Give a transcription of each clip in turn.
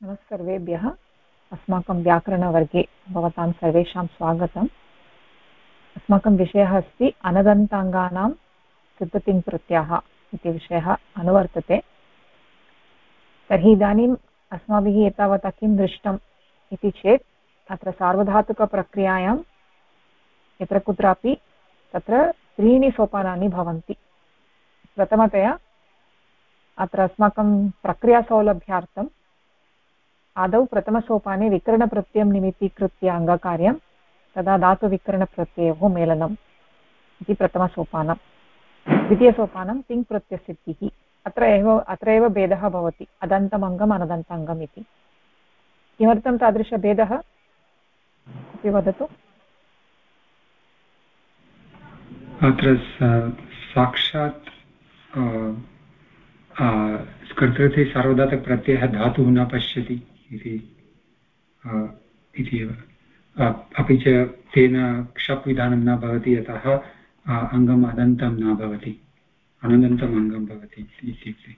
नमस्सर्वेभ्यः। अस्माकं व्याकरणवर्गे भवतां सर्वेषां स्वागतम्। अस्माकं विषयः अस्ति अनदन्ताङ्गानां सिद्धतिङ्प्रत्ययः इति विषयः अनुवर्तते। तर्हि इदानीम् अस्माभिः एतावता किं दृष्टम् इति चेत् अत्र सार्वधातुकप्रक्रियायां यत्र कुत्रापि तत्र त्रीणि सोपानानि भवन्ति। प्रथमतया अत्र अस्माकं प्रक्रियासौलभ्यार्थम् आदौ प्रथमसोपाने विकरणप्रत्ययं निमित्तीकृत्य अङ्गकार्यं तदा धातुविकरणप्रत्ययोः मेलनम् इति प्रथमसोपानं। द्वितीयसोपानं तिङ् प्रत्ययसिद्धिः। अत्र एव भेदः भवति, अदन्तमङ्गम् अनदन्ताङ्गम् इति। किमर्थं तादृशभेदः इति वदतु। अत्र साक्षात् कर्तृते सार्वधातुकप्रत्ययः धातुः न पश्यति इति एव। अपि च तेन क्षप् विधानं न भवति, अतः अङ्गम् अदन्तं न भवति, अनदन्तम् अङ्गं भवति इत्युक्ते।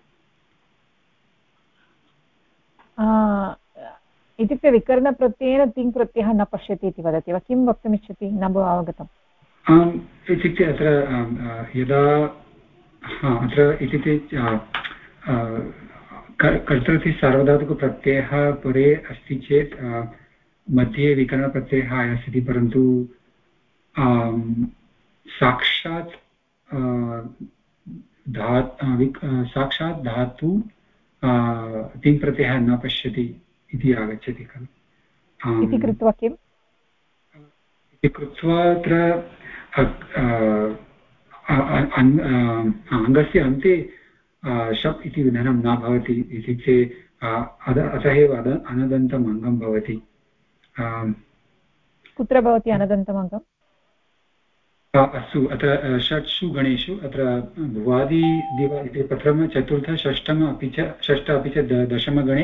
इत्युक्ते विकरणप्रत्ययेन तिङ् प्रत्ययः न पश्यति इति वदति वा? किं वक्तुमिच्छति? न अवगतम्। इत्युक्ते अत्र यदा अत्र इत्युक्ते कर्तृति सार्वधातुकप्रत्ययः परे अस्ति चेत् मध्ये विकरणप्रत्ययः आयास्यति, परन्तु साक्षात् धातु तिङ् प्रत्ययः न पश्यति इति आगच्छति खलु। इति कृत्वा किम्? इति कृत्वा अत्र अङ्गस्य अन्ते शप् इति विधानं न भवति, इत्युक्ते अतः एव अनदन्तम् अङ्गं भवति। कुत्र भवति अनदन्तम् अङ्गम्? अस्तु, अत्र षट्सु गणेषु अत्र भुवादि दिवा इति प्रथम चतुर्थ षष्ठम अपि च षष्ठ अपि च दशमगणे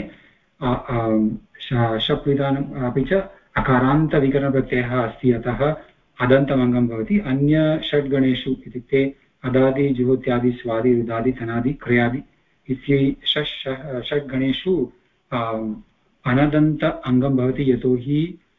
शप् विधानम् अपि च अकारान्तविकरणप्रत्ययः अस्ति, अतः अदन्तमङ्गं भवति। अन्य षड्गणेषु इत्युक्ते अदादि जुहोत्यादि स्वादि रुदादि तनादि क्रयादि इति षड्गणेषु अनदन्त अङ्गं भवति, यतोहि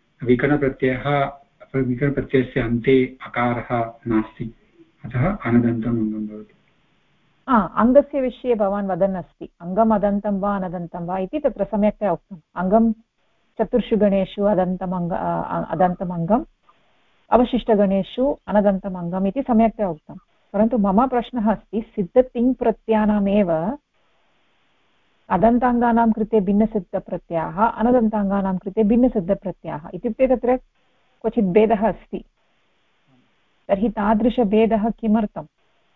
विकरणप्रत्ययस्य अन्ते अकारः नास्ति, अतः अनदन्तम् अङ्गं भवति। अङ्गस्य विषये भवान् वदन् अस्ति, अङ्गम् अदन्तं वा अनदन्तं वा इति तत्र सम्यक्तया उक्तम्। अङ्गं चतुर्षु गणेषु अदन्तमङ्गम्, अवशिष्टगणेषु अनदन्तम् अङ्गम् इति सम्यक्तया उक्तं। परन्तु मम प्रश्नः अस्ति, सिद्धतिङ् प्रत्ययानामेव अदन्ताङ्गानां कृते भिन्नसिद्धप्रत्ययाः, अनदन्ताङ्गानां कृते भिन्नसिद्धप्रत्ययाः, इत्युक्ते तत्र क्वचित् भेदः अस्ति। तर्हि तादृशभेदः किमर्थम्?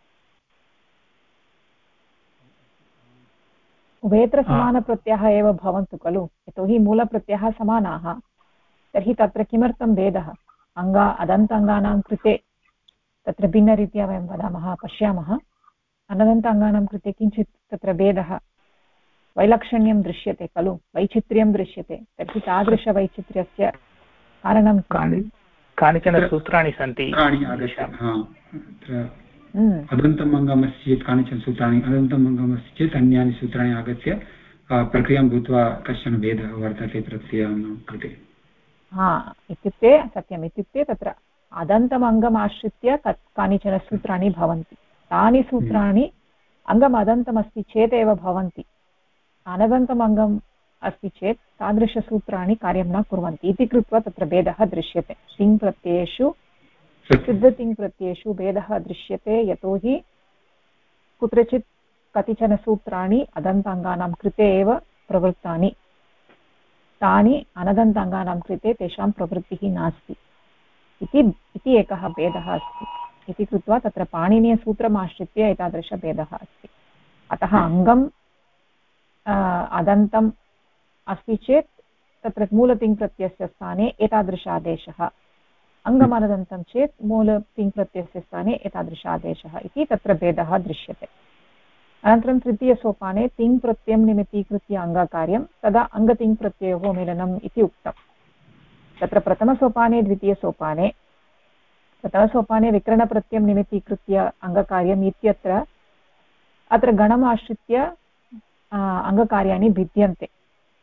उभयत्र समानप्रत्ययाः एव भवन्तु खलु, यतोहि मूलप्रत्ययाः समानाः। तर्हि तत्र किमर्थं भेदः? अदन्ताङ्गानां कृते तत्र भिन्नरीत्या वयं वदामः, पश्यामः। अनदन्ताङ्गानां कृते किञ्चित् तत्र भेदः, वैलक्षण्यं दृश्यते खलु, वैचित्र्यं दृश्यते। तर्हि तादृशवैचित्र्यस्य कारणं कानिचन सूत्राणि सन्ति। अदन्तम् अङ्गमस्ति चेत् कानिचन सूत्राणि, अदन्तम् अङ्गमस्ति चेत् अन्यानि सूत्राणि आगत्य प्रक्रियां भूत्वा कश्चन भेदः वर्तते प्रत्ययानां कृते। इत्युक्ते सत्यम्, इत्युक्ते तत्र अदन्तम् अङ्गम् आश्रित्य कानिचन सूत्राणि भवन्ति। तानि सूत्राणि अङ्गम् अदन्तमस्ति चेत् एव भवन्ति। अनदन्तम् अङ्गम् अस्ति चेत् तादृशसूत्राणि कार्यं न कुर्वन्ति इति कृत्वा तत्र भेदः दृश्यते। तिङ् प्रत्ययेषु, सिद्धतिङ् प्रत्ययेषु भेदः दृश्यते, यतोहि कुत्रचित् कतिचन सूत्राणि अदन्ताङ्गानां कृते एव प्रवृत्तानि, तानि अनदन्ताङ्गानां कृते तेषां प्रवृत्तिः नास्ति इति एकः भेदः अस्ति। इति कृत्वा तत्र पाणिनीयसूत्रम् आश्रित्य एतादृशभेदः अस्ति। अतः अङ्गम् अदन्तम् अस्ति चेत् तत्र मूलतिङ् प्रत्ययस्य स्थाने एतादृश आदेशः, अङ्गमनदन्तं चेत् मूलतिङ् प्रत्ययस्य स्थाने एतादृश आदेशः इति तत्र भेदः दृश्यते। अनन्तरं तृतीयसोपाने तिङ् प्रत्ययं निमित्तीकृत्य अङ्गकार्यं, तदा अङ्गतिङ् प्रत्ययोः मेलनम् इति उक्तं। तत्र प्रथमसोपाने द्वितीयसोपाने, प्रथमसोपाने विकरणप्रत्ययं निमित्तीकृत्य अङ्गकार्यम् इत्यत्र अत्र गणम् आश्रित्य अङ्गकार्याणि भिद्यन्ते।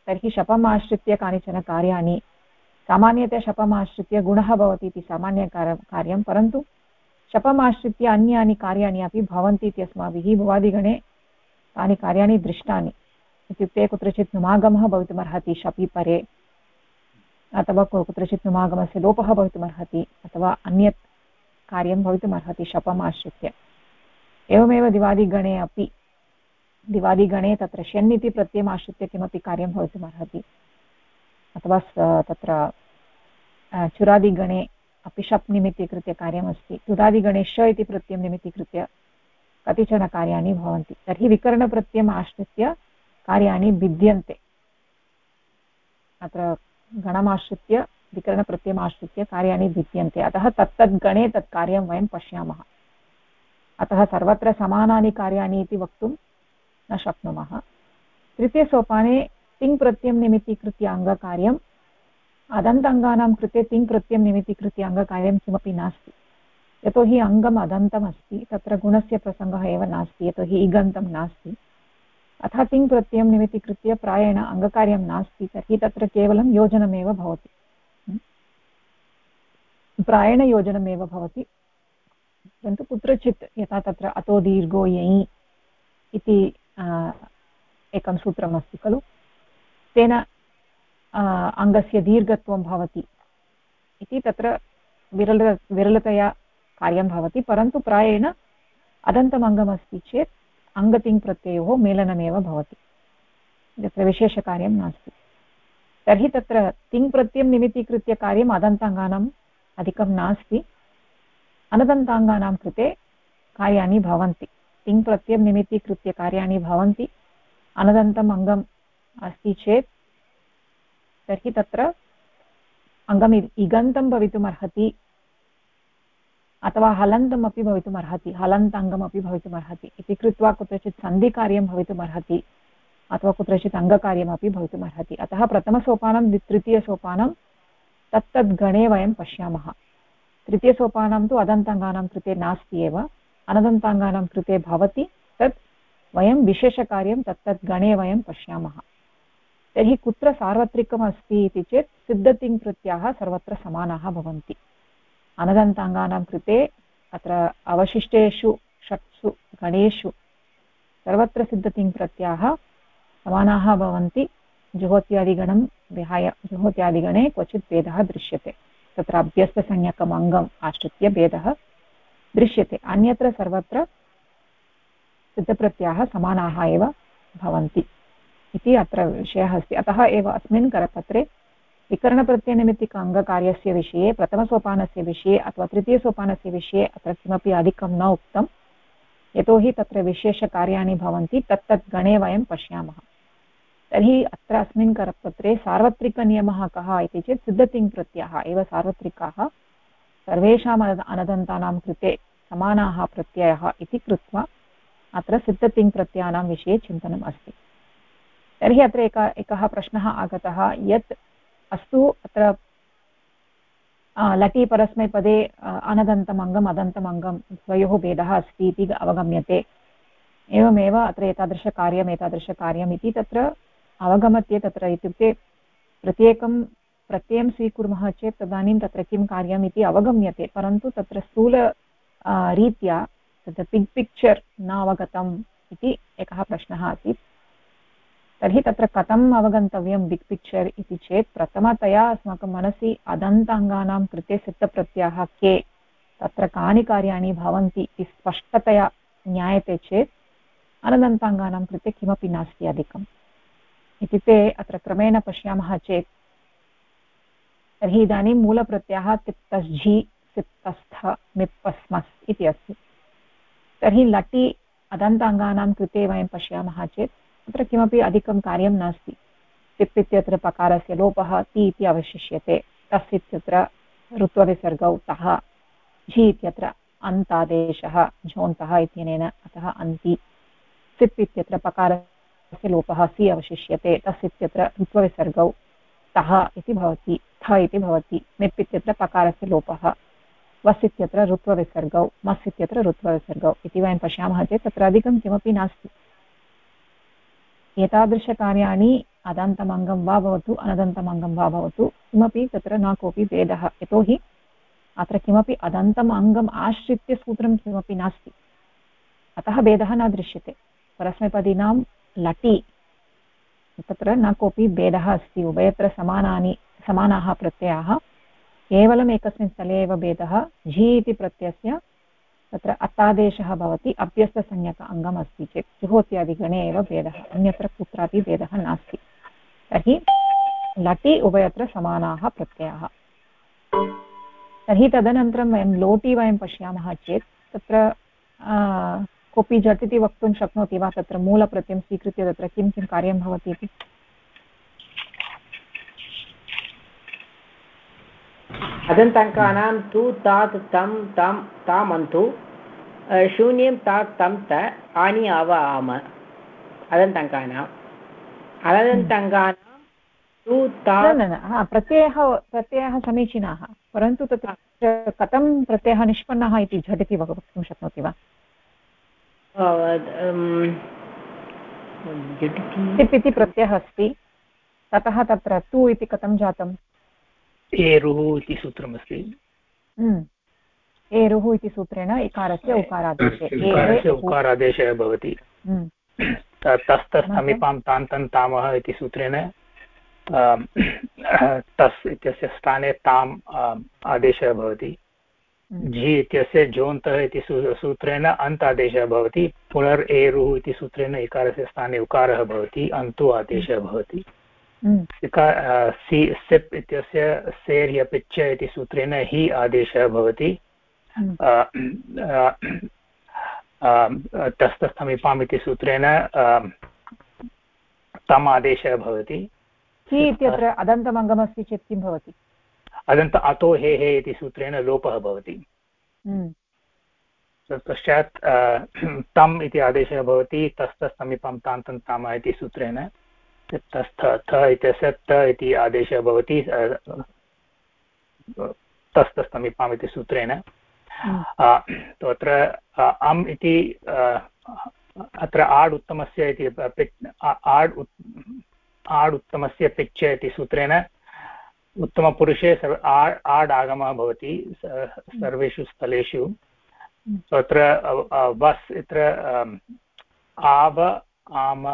तर्हि शपम् आश्रित्य कानिचन कार्याणि सामान्यतया शपम् आश्रित्य गुणः भवति इति सामान्यकार्यं परन्तु शपम् आश्रित्य अन्यानि कार्याणि अपि भवन्ति इति अस्माभिः भुवादिगणे तानि कार्याणि दृष्टानि इत्युक्ते कुत्रचित् नुमागमः भवितुमर्हति शपि परे अथवा कुत्रचित् नुमागमस्य लोपः भवितुमर्हति अथवा अन्यत् कार्यं भवितुमर्हति शपम् आश्रित्य एवमेव दिवादिगणे अपि दिवादिगणे तत्र शन् इति प्रत्ययम् आश्रित्य किमपि कार्यं भवितुमर्हति अथवा तत्र चुरादिगणे अपि शप् निमित्तीकृत्य कार्यमस्ति तुदादिगणे श इति प्रत्ययं निमित्तीकृत्य कतिचन कार्याणि भवन्ति तर्हि विकरणप्रत्ययम् आश्रित्य कार्याणि भिद्यन्ते अत्र गणमाश्रित्य विकरणप्रत्ययम् आश्रित्य कार्याणि भिद्यन्ते अतः तत्तद्गणे तत् कार्यं वयं पश्यामः अतः सर्वत्र समानानि कार्याणि इति वक्तुं न शक्नुमः तृतीयसोपाने तिङ् प्रत्ययं निमित्तीकृत्य अङ्गकार्यम् अदन्ताङ्गानां कृते तिङ् प्रत्ययं निमित्तीकृत्य अङ्गकार्यं किमपि नास्ति यतोहि अङ्गम् अदन्तम् अस्ति तत्र गुणस्य प्रसङ्गः एव नास्ति यतोहि इगन्तं नास्ति अतः तिङ् प्रत्ययं निमित्तीकृत्य प्रायेण अङ्गकार्यं नास्ति तर्हि तत्र केवलं योजनमेव भवति प्रायेण योजनमेव भवति परन्तु कुत्रचित् यथा तत्र अतो दीर्घो यञि इति एकं सूत्रमस्ति खलु तेन अङ्गस्य दीर्घत्वं भवति इति तत्र विरलतया कार्यं भवति परन्तु प्रायेण अदन्तमङ्गमस्ति चेत् अङ्गतिङ् प्रत्ययोः मेलनमेव भवति तत्र विशेषकार्यं नास्ति तर्हि तत्र तिङ् प्रत्ययं निमित्तीकृत्य कार्यम् अदन्ताङ्गानाम् अधिकं नास्ति अनदन्ताङ्गानां कृते कार्याणि भवन्ति तिङ् प्रत्ययं निमित्तीकृत्य कार्याणि भवन्ति अनदन्तम् अङ्गम् अस्ति चेत् तर्हि तत्र अङ्गम् इगन्तं भवितुमर्हति अथवा हलन्तमपि भवितुमर्हति हलन्ताङ्गमपि भवितुमर्हति इति कृत्वा कुत्रचित् सन्धिकार्यं भवितुमर्हति अथवा कुत्रचित् अङ्गकार्यमपि भवितुमर्हति अतः प्रथमसोपानं द्वितीयसोपानं तत्तद्गणे वयं पश्यामः तृतीयसोपानं तु अदन्ताङ्गानां कृते नास्ति एव अनदन्ताङ्गानां कृते भवति तत् वयं विशेषकार्यं तत्तद्गणे वयं पश्यामः तर्हि कुत्र सार्वत्रिकम् अस्ति इति चेत् सिद्धतिङ् प्रत्ययाः सर्वत्र समानाः भवन्ति अनदन्ताङ्गानां कृते अत्र अवशिष्टेषु षट्सु गणेषु सर्वत्र सिद्धतिङ् प्रत्ययाः समानाः भवन्ति जुहोत्यादिगणं विहाय जुहोत्यादिगणे क्वचित् भेदः दृश्यते तत्र अभ्यस्तसंज्ञकम् अङ्गम् आश्रित्य भेदः दृश्यते अन्यत्र सर्वत्र सिद्धप्रत्ययाः समानाः एव भवन्ति इति अत्र विषयः अस्ति अतः एव अस्मिन् करपत्रे विकरणप्रत्ययनिमित्तिक अङ्गकार्यस्य विषये प्रथमसोपानस्य विषये अथवा तृतीयसोपानस्य विषये अत्र किमपि अधिकं न उक्तं यतोहि तत्र विशेषकार्याणि भवन्ति तत्तद्गणे वयं पश्यामः तर्हि अत्र अस्मिन् करपत्रे सार्वत्रिकनियमः कः इति चेत् सिद्धतिङ् प्रत्ययाः एव सार्वत्रिकाः सर्वेषाम् अनदन्तानां कृते समानाः प्रत्ययाः इति कृत्वा अत्र सिद्धतिङ् प्रत्ययानां विषये चिन्तनम् अस्ति तर्हि अत्र एकः प्रश्नः आगतः यत् अस्तु अत्र लटि परस्मैपदे अनदन्तम् अङ्गम् अदन्तम् अङ्गं द्वयोः भेदः अस्ति इति अवगम्यते एवमेव अत्र एतादृशकार्यम् इति तत्र अवगम्यते तत्र इत्युक्ते प्रत्येकं प्रत्ययं स्वीकुर्मः चेत् तदानीं तत्र किं कार्यम् इति अवगम्यते परन्तु तत्र स्थूल रीत्या तत्र बिग् पिक्चर् न अवगतम् इति एकः प्रश्नः आसीत् तर्हि तत्र कथम् अवगन्तव्यं बिग् पिक्चर् इति चेत् प्रथमतया अस्माकं मनसि अदन्ताङ्गानां कृते सिद्धप्रत्ययाः के तत्र कानि कार्याणि भवन्ति इति स्पष्टतया ज्ञायते चेत् अनदन्ताङ्गानां कृते किमपि नास्ति अधिकम् इत्युक्ते अत्र क्रमेण पश्यामः चेत् तर्हि इदानीं मूलप्रत्ययः तिप्तझि सिप्तस्थ मिप्पस्मस् इति अस्ति तर्हि लटि अदन्ताङ्गानां कृते वयं पश्यामः चेत् तत्र किमपि अधिकं कार्यं नास्ति तिप् इत्यत्र पकारस्य लोपः ति इति अवशिष्यते तस् इत्यत्र ऋत्वविसर्गौ तः झि इत्यत्र अन्तादेशः झोन्तः इत्यनेन अतः अन्ति सिप् इत्यत्र पकारस्य लोपः सि अवशिष्यते तस् इत्यत्र ऋत्वविसर्गौ तः इति भवति थ इति भवति मिप् इत्यत्र पकारस्य लोपः वस् इत्यत्र ऋत्वविसर्गौ मस् इत्यत्र ऋत्वविसर्गौ इति वयं पश्यामः चेत् तत्र अधिकं किमपि नास्ति एतादृशकार्याणि अदन्तमङ्गं वा भवतु अनदन्तमङ्गं वा भवतु किमपि तत्र न कोऽपि भेदः यतोहि अत्र किमपि अदन्तम् अङ्गम् आश्रित्य सूत्रं किमपि नास्ति अतः भेदः न दृश्यते परस्मैपदीनां लटि तत्र न कोऽपि भेदः अस्ति उभयत्र समानाः प्रत्ययाः केवलम् एकस्मिन् स्थले एव भेदः झि इति प्रत्ययस्य तत्र अत्तादेशः भवति अभ्यस्तसंज्ञक अङ्गम् अस्ति चेत् जुहोत्यादिगणे एव भेदः अन्यत्र कुत्रापि भेदः नास्ति तर्हि लटि उभयत्र समानाः प्रत्ययाः तर्हि तदनन्तरं वयं लोटि वयं पश्यामः चेत् तत्र कोऽपि झटिति वक्तुं शक्नोति वा तत्र मूलप्रत्ययं स्वीकृत्य तत्र किं किं कार्यं भवति इति अदन्ताङ्कानां तु तात् तं तं तामन्तु शून्यं तात् तं त आनि आव आम अदन्ताङ्कानाम् अनदन्ताङ्कानां तु तात् प्रत्ययः समीचीनाः परन्तु तत्र कथं प्रत्ययः निष्पन्नः इति झटिति वक्तुं शक्नोति वा टिप् इति प्रत्ययः अस्ति ततः तत्र तु इति कथं जातम् एरुः इति सूत्रमस्ति एरुः इति सूत्रेण इकारस्य उकारादेशः भवति तस्तस्थमीपां तान्तं तामः इति सूत्रेण तस् इत्यस्य स्थाने ताम् आदेशः भवति झि इत्यस्य जोन्तः इति सूत्रेण अन्त आदेशः भवति पुनर् एरुः इति सूत्रेण इकारस्य स्थाने उकारः भवति अन्तु आदेशः भवति सिप् इत्यस्य सेर् यपिच्च इति सूत्रेण हि आदेशः भवति तस्थस्थमीपाम् इति सूत्रेण तम् आदेशः भवति हि इत्यत्र अदन्तमङ्गमस्ति चेत् किं भवति अदन्त अतो हे इति सूत्रेण लोपः भवति तत्पश्चात् तम् इति आदेशः भवति तस्थस्थमीपां तान्तं तामः इति सूत्रेण तस्थ थ इत्यस्य त इति आदेशः भवति तस्थस्थमीपाम् इति सूत्रेण तत्र अम् इति अत्र आड् उत्तमस्य इति आड् उत्तमस्य पिच्च इति सूत्रेण उत्तमपुरुषे आड् आगमः भवति सर्वेषु स्थलेषु तत्र वस् इत्र आव आम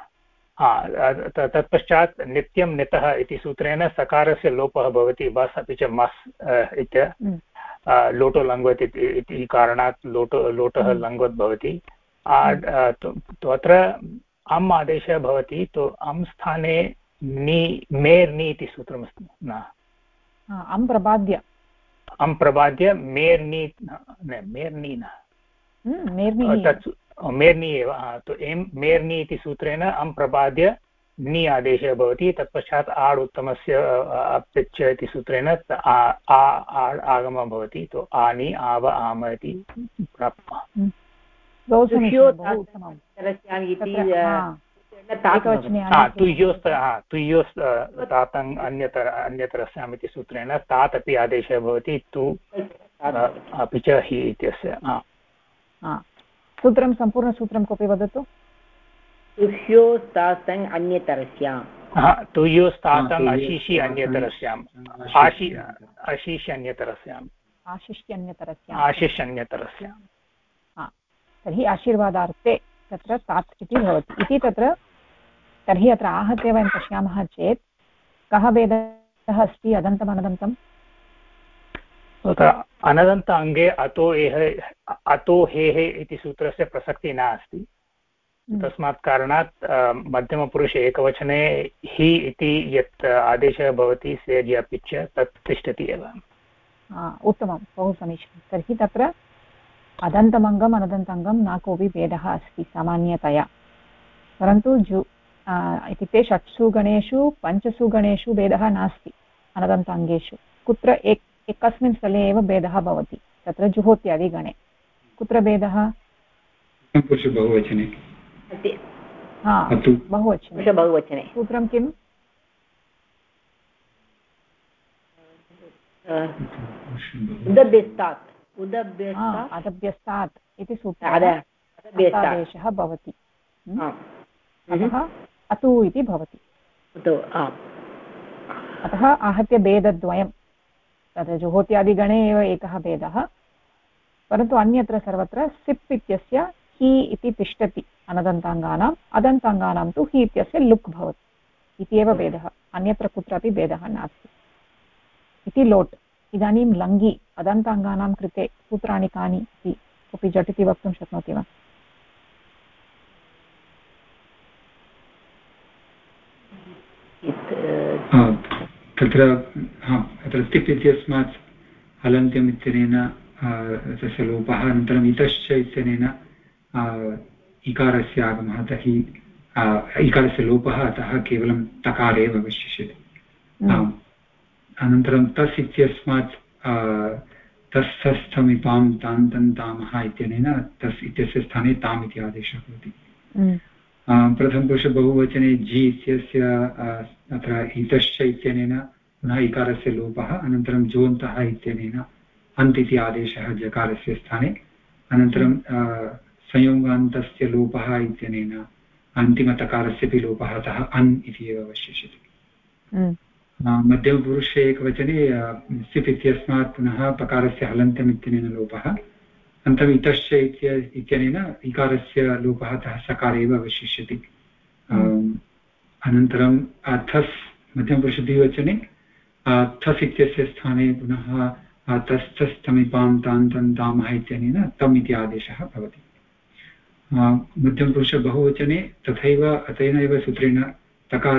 तत्पश्चात् नित्यं नितः इति सूत्रेण सकारस्य लोपः भवति वस् अपि च मस् इत्य लोटो लङ्वत् इति कारणात् लोटः लङ्वत् भवति अत्र अम् आदेशः भवति तो अम् स्थाने मेर् नि इति सूत्रमस्ति न अम् प्रबाद्य मेर्नि मेर्नि न मेर्नि एव तो मेर्नि इति सूत्रेण अम् प्रबाद्य नि आदेशः भवति तत्पश्चात् आड् उत्तमस्य पिच्च इति सूत्रेण आड् आगमः भवति तो आनि आव आम इति प्राप्तः तुय्योस्तातङ् अन्यतरस्याम् इति सूत्रेण तात् अपि आदेशः भवति तु अपि च हि इत्यस्य सूत्रं सम्पूर्णसूत्रं कोऽपि वदतु तुह्योस्तातङ् अन्यतरस्याम् तुह्योस्तातङ् अशिषि अन्यतरस्याम् आशिष्यन्यतरस्याम् तर्हि आशीर्वादार्थे तत्र तात् इति भवति इति तत्र तर्हि अत्र आहत्य वयं पश्यामः चेत् कः भेदः अस्ति अदन्तम् अनदन्तम् अनदन्त अङ्गे अतो हेः इति सूत्रस्य प्रसक्तिः नास्ति तस्मात् कारणात् मध्यमपुरुषे एकवचने हि इति यत् आदेशः भवति सेज् अपि च तत् तिष्ठति एव उत्तमं बहु समीचीनं तर्हि तत्र अदन्तमङ्गम् अनदन्ताङ्गं न कोऽपि भेदः अस्ति सामान्यतया परन्तु इत्युक्ते 6 गणेषु 5 गणेषु भेदः नास्ति अनदन्ताङ्गेषु कुत्र एकस्मिन् स्थले एव भेदः भवति तत्र जुहोत्यादिगणे कुत्र भेदः बहुवचने बहुवचने सूत्रं किम् अदभ्यस्तात् इति सूत्रादेशः भवति अतः अतु इति भवति अतः आहत्य भेदद्वयं तद् जुहोत्यादिगणे एव एकः भेदः परन्तु अन्यत्र सर्वत्र सिप् इत्यस्य हि इति तिष्ठति अनदन्ताङ्गानाम् अदन्ताङ्गानां तु हि इत्यस्य लुक् भवति इति एव भेदः अन्यत्र कुत्रापि भेदः नास्ति इति लोट् इदानीं लङ्घि अदन्ताङ्गानां कृते सूत्राणि कानि इति कोऽपि झटिति वक्तुं शक्नोति वा तत्र तिप् इत्यस्मात् हलन्त्यम् इत्यनेन तस्य लोपः अनन्तरम् इतश्च इत्यनेन इकारस्य आगमः तर्हि इकारस्य लोपः अतः केवलं तकारे एव अवशिष्यते अनन्तरं तस् इत्यस्मात् तस्थस्थमिपां तान्तन्तामः इत्यनेन तस् इत्यस्य स्थाने ताम् इति आदेशः भवति प्रथमपुरुषबहुवचने जि इत्यस्य अत्र इतश्च इत्यनेन पुनः इकारस्य लोपः अनन्तरं जोन्तः इत्यनेन अन्त् इति आदेशः जकारस्य स्थाने अनन्तरं संयोगान्तस्य लोपः इत्यनेन अन्तिमतकारस्यपि लोपः अतः अन् इति एव अवशिष्यते मध्यमपुरुषे एकवचने सिप् इत्यस्मात् पुनः पकारस्य हलन्त्यम् इत्यनेन लोपः अनन्तरम् इतश्च इत्यनेन इकारस्य लोपः अतः सकारे एव अवशिष्यति अनन्तरं थस् मध्यमपुरुषद्विवचने थस् इत्यस्य स्थाने पुनः तस्थस्थमिपां तान्तन्तामः इत्यनेन तम् इति आदेशः भवति मध्यमपुरुषबहुवचने तथैव अतेन एव सूत्रेण तकार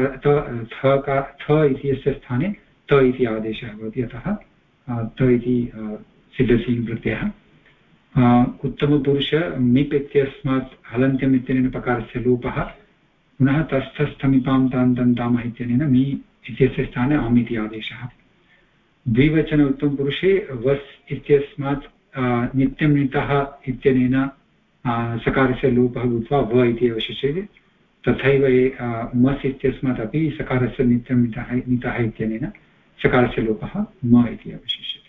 थ इत्यस्य स्थाने त इति आदेशः भवति अतः त इति सिद्धसिङ् प्रत्ययः उत्तमपुरुष मिप् इत्यस्मात् हलन्त्यम् इत्यनेन पकारस्य लोपः पुनः तस्थस्थमिपां तान्तन्तामः इत्यनेन मि इत्यस्य स्थाने आम् इति आदेशः द्विवचन उत्तमपुरुषे वस् इत्यस्मात् नित्यं नीतः इत्यनेन सकारस्य लोपः भूत्वा व इति अवशिष्यते तथैव मस् इत्यस्मात् अपि सकारस्य नित्यं नीतः इत्यनेन सकारस्य लोपः म इति अवशिष्यते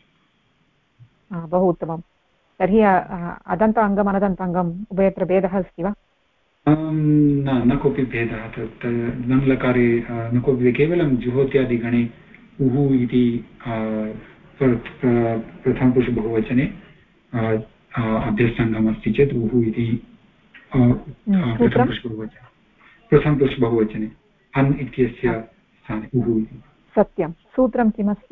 बहु उत्तमं तर्हि अदन्ताङ्गम् अनदन्ताङ्गम् उभयत्र भेदः अस्ति वा न कोऽपि भेदः तत् लङ्लकारे न कोऽपि केवलं जुहोत्यादिगणे उः इति प्रथमपुरुषबहुवचने अभ्यस्ताङ्गम् अस्ति चेत् उः इति प्रथमपुरुषबहुवचने अन् इत्यस्य स्थाने उः इति सत्यं सूत्रं किमस्ति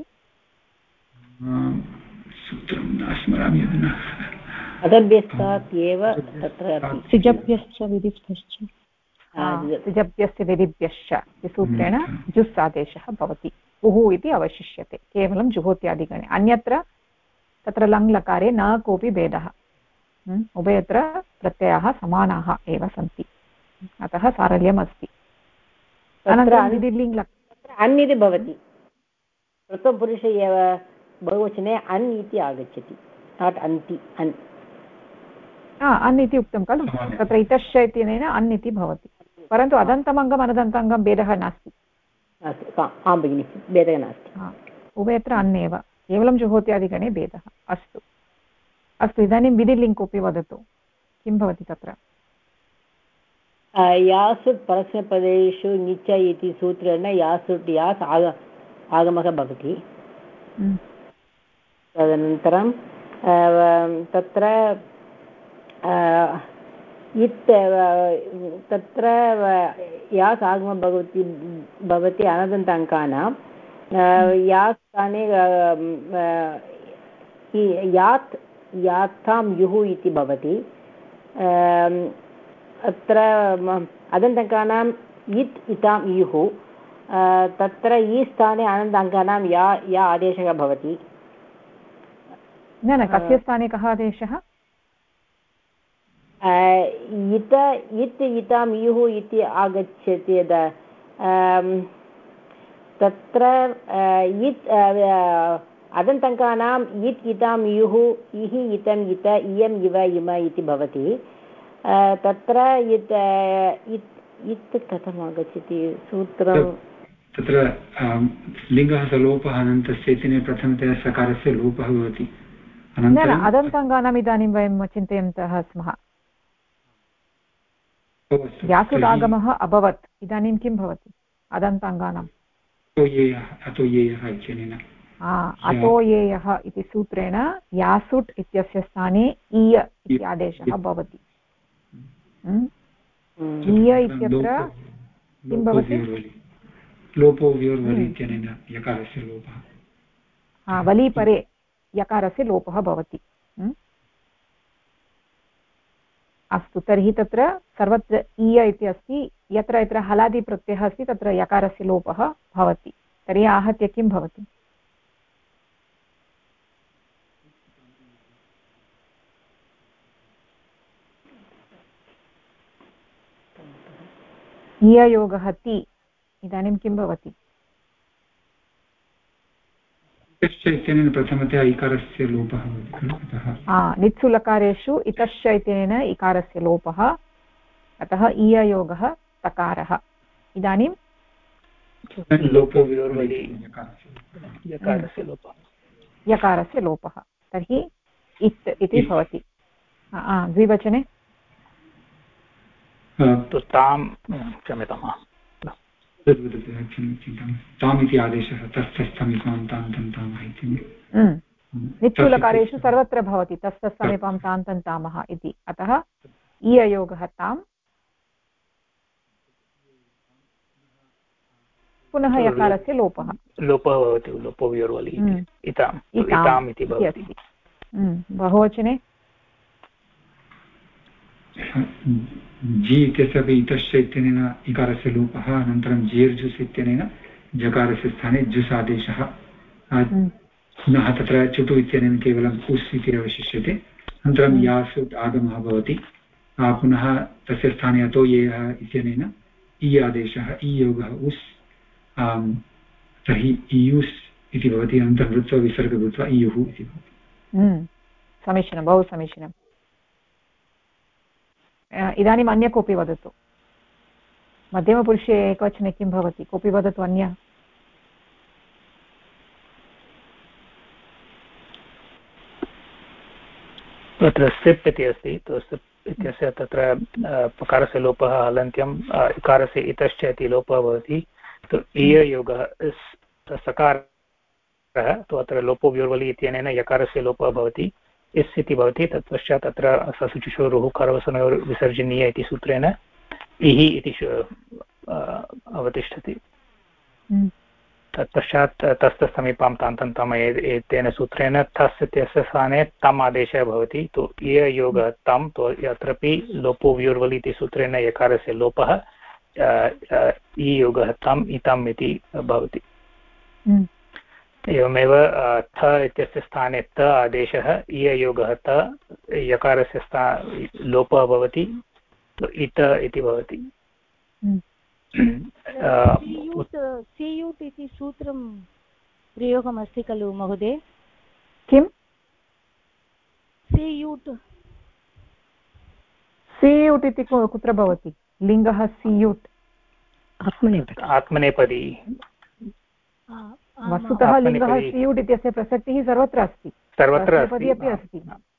सूत्रं न स्मरामि अधुना अदभ्यस्तात् एव तत्र सिजभ्यश्च विधिभ्यश्च सिजभ्यस्य विधिभ्यश्च इति सूत्रेण जुस् आदेशः भवति उः इति अवशिष्यते केवलं जुहोत्यादिगणे अन्यत्र तत्र लङ् लकारे न कोऽपि भेदः उभयत्र प्रत्ययाः समानाः एव सन्ति अतः सारल्यम् अस्ति अन् इति भवति प्रथमपुरुषे एव बहुवचने अन् इति आगच्छति नाट् अन्ति अन् अन् इति उक्तं खलु तत्र इतश्च इत्यनेन अन् इति भवति परन्तु अदन्तमङ्गम् अनदन्ताङ्गं भेदः नास्ति आं भगिनि भेदः नास्ति उभयत्र अन् एव केवलं जुहोत्यादिगणे भेदः अस्तु अस्तु इदानीं विधिलिङ् कोऽपि वदतु किं भवति तत्र यासुट् परस्मैपदेषु निच इति सूत्रेण यासुट् यास् आगमः भवति तदनन्तरं तत्र तत्र यास् आगमः भवति अनदन्ताङ्कानां यास् स्थाने यात्तां युः इति भवति अत्र अदन्ताङ्कानां इत् इतां युः तत्र ई स्थाने अनन्ताङ्कानां या आदेशः भवति न कस्य स्थाने कः आदेशः इत् इतां युः इति आगच्छति तत्र इत् अदन्ताङ्कानाम् इत् इतां युः इः इतं इत इयम् इव इम इति भवति तत्र इत् कथम् आगच्छति सूत्रं तत्र लिङ्गः सलोपः अनन्तस्य इति प्रथमतया सकारस्य लोपः भवति अदन्ताङ्गानाम् इदानीं वयं चिन्तयन्तः स्मः यासुडागमः अभवत् इदानीं किं भवति अदन्ताङ्गानाम् अतो येयः इति सूत्रेण यासुट् इत्यस्य स्थाने ईय इति आदेशः भवति। ईय इत्यत्र किं भवति? वलीपरे यकारस्य लोपः भवति। अस्तु, तर्हि तत्र सर्वत्र ईय इति अस्ति, यत्र यत्र हलादिप्रत्ययः अस्ति तत्र यकारस्य लोपः भवति। तर्हि आहत्य किं भवति? ईययोगः ति, इदानीं किं भवति? प्रथमतया इकारस्य लोपः भवति। नित्सुलकारेषु इतश्च इत्यनेन इकारस्य लोपः, अतः ईययोगः तकारः। इदानीं यकारस्य लोपः, तर्हि इत् इति भवति। द्विवचने ताम् इति आदेशः नित्सुलकारेषु सर्वत्र भवति तस्थस्थमिपां तान्तन्तामः इति, अतः ईययोगः ताम्, पुनः यकारस्य लोपः भवति, लोपोव्योर्वलि इताम् इति भवति। बहुवचने जि इत्यस्य अपि इतश्च इत्यनेन इकारस्य लोपः, अनन्तरं जीर्जुस् इत्यनेन जकारस्य स्थाने जुस् आदेशः, पुनः तत्र चुटु इत्यनेन केवलम् उस् इति अवशिष्यते, अनन्तरं यासुट् आगमः भवति, पुनः तस्य स्थाने अतो येयः इत्यनेन इ आदेशः, इ योगः उस्, तर्हि इयुस् इति भवति, अनन्तरं वृत्त्वा विसर्ग भूत्वा इयुः इति भवति। समीचीनं, बहु समीचीनम्। इदानीम् अन्य कोऽपि वदतु, मध्यमपुरुषे एकवचने किं भवति? कोऽपि वदतु अन्य। तत्र सिप् इति अस्ति, सिप् इत्यस्य तत्र पकारस्य लोपः हलन्त्यम् इकारस्य इतश्च इति लोपः भवति। ईययोगः सकारः तु अत्र लोपोव्योर्वलि इत्यनेन यकारस्य लोपः भवति, इस् इति भवति। तत्पश्चात् तत्र ससुचिषोरुः खरवसनयोः विसर्जनीय इति सूत्रेण इः इति अवतिष्ठति। तत्पश्चात् तस्थसमीपां तान्तन्ताम एतेन सूत्रेण थस् इत्यस्य स्थाने तम् आदेशः भवति। तु ईययोगः तं, तु अत्रापि लोपोव्योर्वलि इति सूत्रेण यकारस्य लोपः, ईयोगः तम् इतम् इति भवति। एवमेव थ इत्यस्य स्थाने त आदेशः, इययोगः त, यकारस्य लोपः भवति, इत इति भवति। सीयूट् इति सूत्रं प्रयोगमस्ति खलु महोदय? किं सीयूट्? सीयूट् इति कुत्र भवति? लिङ्गः सीयूट् आत्मनेपदी। वस्तुतः लिङ्गः सीयूट् इत्यस्य प्रसक्तिः सर्वत्र अस्ति, सर्वत्र अपि अस्ति,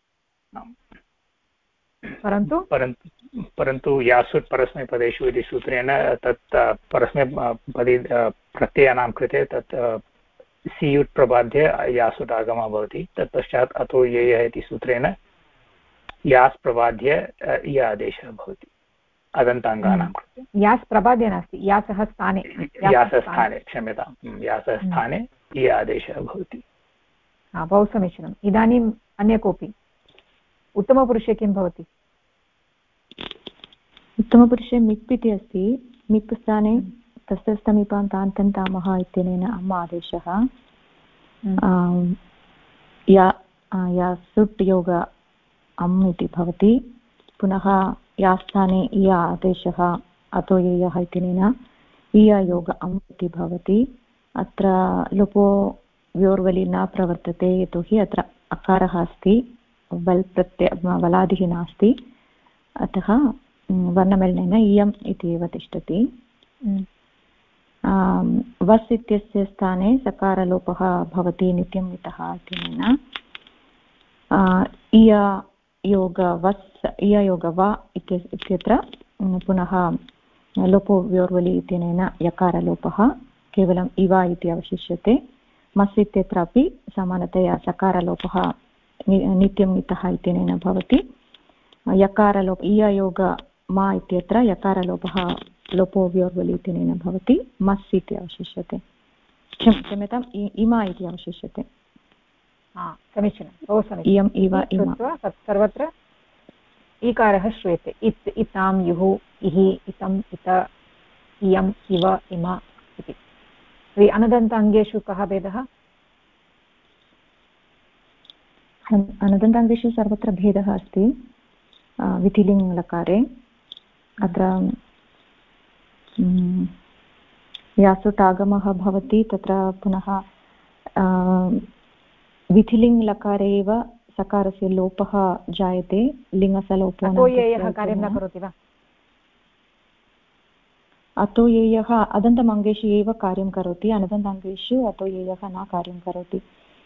परन्तु यासुट् परस्मैपदेषु इति सूत्रेण तत् परस्मैपदी प्रत्ययानां कृते तत् सीयुट् प्रबाद्य यासुट् आगमः भवति। तत्पश्चात् अतो येयः इति सूत्रेण यास् प्रबाद्य य आदेशः भवति अदन्ताङ्गानां कृते। यास् प्रबाद्य नास्ति, यासः स्थाने, क्षम्यतां, यासः स्थाने य आदेशः भवति। बहु समीचीनम्। इदानीम् अन्य कोऽपि? उत्तमपुरुषे किं भवति? उत्तमपुरुषे मिप् इति अस्ति, मिप् स्थाने तस्य समीपान् तान्तन्तामः इत्यनेन अम् आदेशः, या सुट् योग अम् इति भवति, पुनः या स्थाने इ आदेशः अतो येयः इत्यनेन इ योग अम् इति भवति। अत्र लुपो व्योर्वलि न प्रवर्तते, यतोहि अत्र अकारः अस्ति, वल् वलादिः नास्ति, अतः वर्णमेलनेन इयम् इति एव तिष्ठति। वस् इत्यस्य स्थाने सकारलोपः भवति नित्यं इतः इत्यनेन इय योग वा इत्यत्र पुनः लोपो व्योर्वलि इत्यनेन यकारलोपः केवलम् इव इति अवशिष्यते मस् इत्यत्रापि समानतया सकारलोपः नित्यं नीतः इत्यनेन भवति यकारलोप इययोग मा इत्यत्र यकारलोपः लोपो व्योर्वलि इत्यनेन भवति मस् इति अवशिष्यते क्षम्यताम् इमा इति अवशिष्यते समीचीनं बहु समीचीनम् इयम् इव इमा सर्वत्र ईकारः श्रूयते इत् इतां युः इः इतम् इत इयम् इव इम इति तर्हि अनदन्त अङ्गेषु कः भेदः अनदन्ताङ्गेषु सर्वत्र भेदः अस्ति विधिलिङ् लकारे अत्र यासुट् आगमः भवति तत्र पुनः विधिलिङ् लकारे एव सकारस्य लोपः जायते लिङ्गसलोपो अतोयेयः कार्यं न करोति वा अतोयेयः अदन्तमङ्गेषु एव कार्यं करोति अनदन्ताङ्गेषु अतोयेयः न कार्यं करोति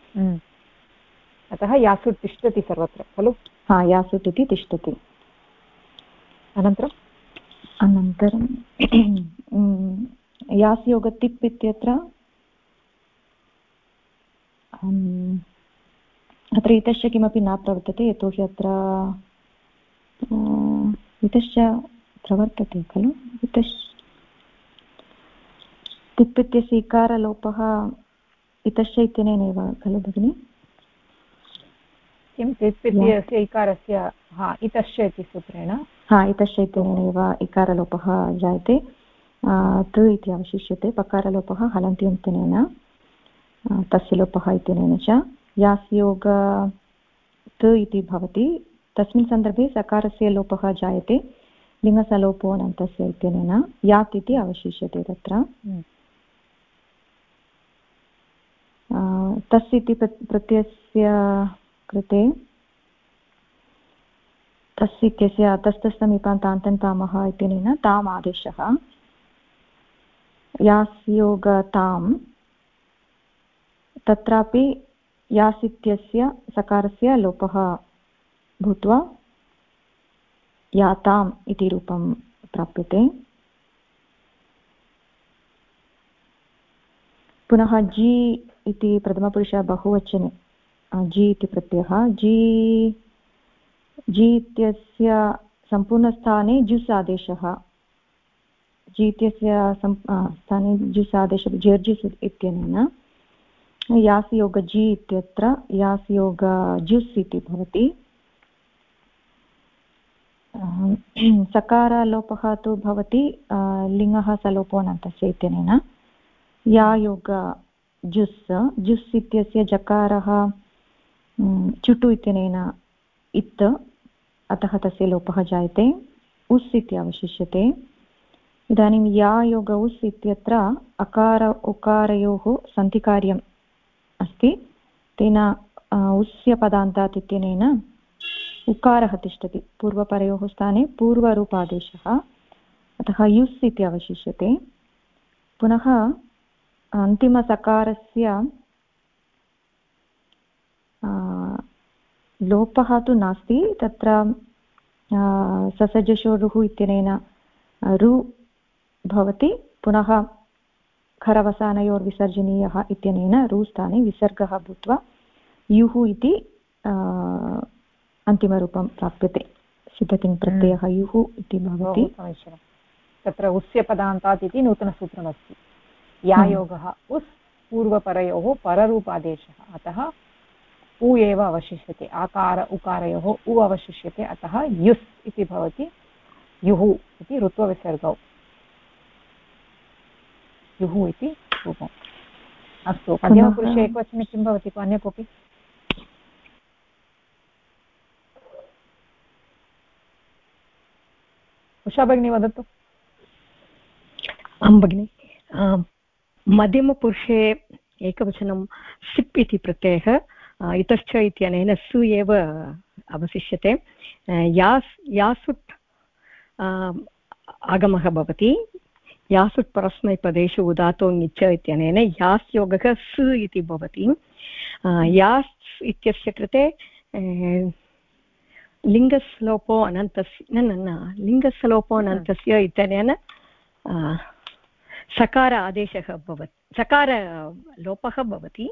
अतः यासुट् तिष्ठति सर्वत्र खलु यासुट् इति तिष्ठति अनन्तरं यास्योगतिप् इत्यत्र अत्र इतश्च किमपि न प्रवर्तते यतोहि अत्र इतश्च प्रवर्तते खलु तिप् इत्यस्य इकारलोपः इतश्च इत्यनेनैव खलु भगिनि किं तिप् इत्यस्य इकारस्य इतश्च इति सूत्रेण इतश्च इत्यनेनैव इकारलोपः जायते तु इति अवशिष्यते पकारलोपः हलन्त्यन्त्यनेन तस्य लोपः इत्यनेन च यास्योग तु इति भवति तस्मिन् सन्दर्भे सकारस्य लोपः जायते लिङ्गसलोपो अनन्तस्य इत्यनेन यात् इति अवशिष्यते तत्र तस् इति प्रत्ययस्य कृते तस् इत्यस्य तस्तसमीपान्तान्तन्तामः इत्यनेन ताम् आदेशः यास्योगताम् तत्रापि यास् इत्यस्य सकारस्य लोपः भूत्वा याताम् इति रूपं प्राप्यते पुनः जी इति प्रथमपुरुषः बहुवचने जी इति प्रत्ययः जी इत्यस्य सम्पूर्णस्थाने जुस् आदेशः जी इत्यस्य स्थाने जुस् आदेशः जेर्जुस् इत्यनेन यासयोग जी इत्यत्र यासयोग जुस् इति भवति सकारलोपः तु भवति लिङ्गः सलोपोऽनन्तस्य इत्यनेन यायोग जुस् इत्यस्य जकारः चुटु इत्यनेन इत् अतः तस्य लोपः जायते उस् इति अवशिष्यते इदानीं यायोग उस् इत्यत्र अकार उकारयोः सन्धिकार्यम् अस्ति तेन उस्य पदान्तात् इत्यनेन उकारः तिष्ठति पूर्वपरयोः स्थाने पूर्वरूपादेशः अतः युस् इति अवशिष्यते पुनः अन्तिमसकारस्य लोपः तु नास्ति तत्र ससजशोरुः इत्यनेन रु भवति पुनः खरवसानयोर्विसर्जनीयः इत्यनेन रुस्थाने विसर्गः भूत्वा युः इति अन्तिमरूपं प्राप्यते सिद्धतिङ् प्रत्ययः युः इति भवति समीचीनं तत्र उस्य पदान्तात् इति नूतनसूत्रमस्ति यायोगः उस् पूर्वपरयोः पररूपादेशः अतः उ एव अवशिष्यते आकार उकारयोः उ अवशिष्यते अतः युस् इति भवति युः इति ऋत्वविसर्गौ युः इति रूपम् अस्तु मध्यमपुरुषे एकवचने किं भवति अन्य कोऽपि उषा भगिनी वदतु आं भगिनि मध्यमपुरुषे एकवचनं सिप् इति प्रत्ययः इतश्च इत्यनेन सु एव अवशिष्यते यासुट् आगमः भवति यासुट् परस्मैपदेषु उदातो ङिच्च इत्यनेन यास्योगः सु इति भवति यास् इत्यस्य कृते लिङ्गस्लोपो अनन्तस्य न लिङ्गस्लोपो अनन्तस्य इत्यनेन सकार आदेशः भवति, सकारलोपः भवति।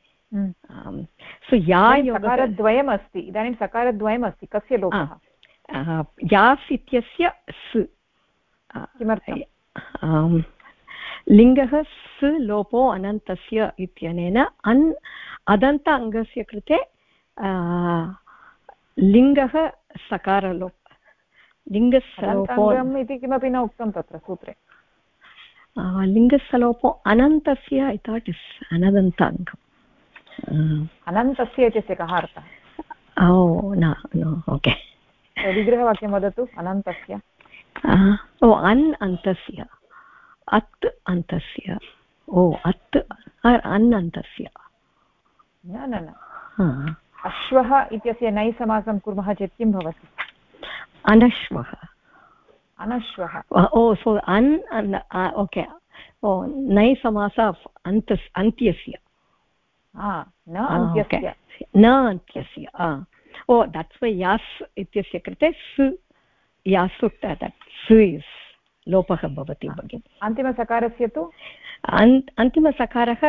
सकारद्वयम् अस्ति, इदानीं सकारद्वयम् अस्ति, कस्य लोपः? यास् इत्यस्य स्। किमर्थं? लिङ्गः स् लोपो अनन्तस्य इत्यनेन अदन्त अङ्गस्य कृते लिङ्गः सकारलोप, लिङ्गसलोपम् इति किमपि न उक्तं तत्र सूत्रे। लिङ्गसलोपो अनन्तस्य, ऐ थाट् इस् अनदन्त अङ्गम्। अनन्तस्य इत्यस्य कः अर्थः? ओ न, ओके, विग्रहवाक्यं वदतु। अनन्तस्य, अन् अन्तस्य, अत् अन्तस्य, अत् अन् अन्तस्य। न अश्वः इत्यस्य नै समासं कुर्मः चेत् किं भवति? अनश्वः। अनश्वः, सो ओके, नै समास अन्त्यस्य, न अन्त्यस्य। दट्स् वै यास् इत्यस्य कृते स्, यासुट्, स् इस् लोपः भवति भगिनि। अन्तिमसकारस्य तु अन्तिमसकारः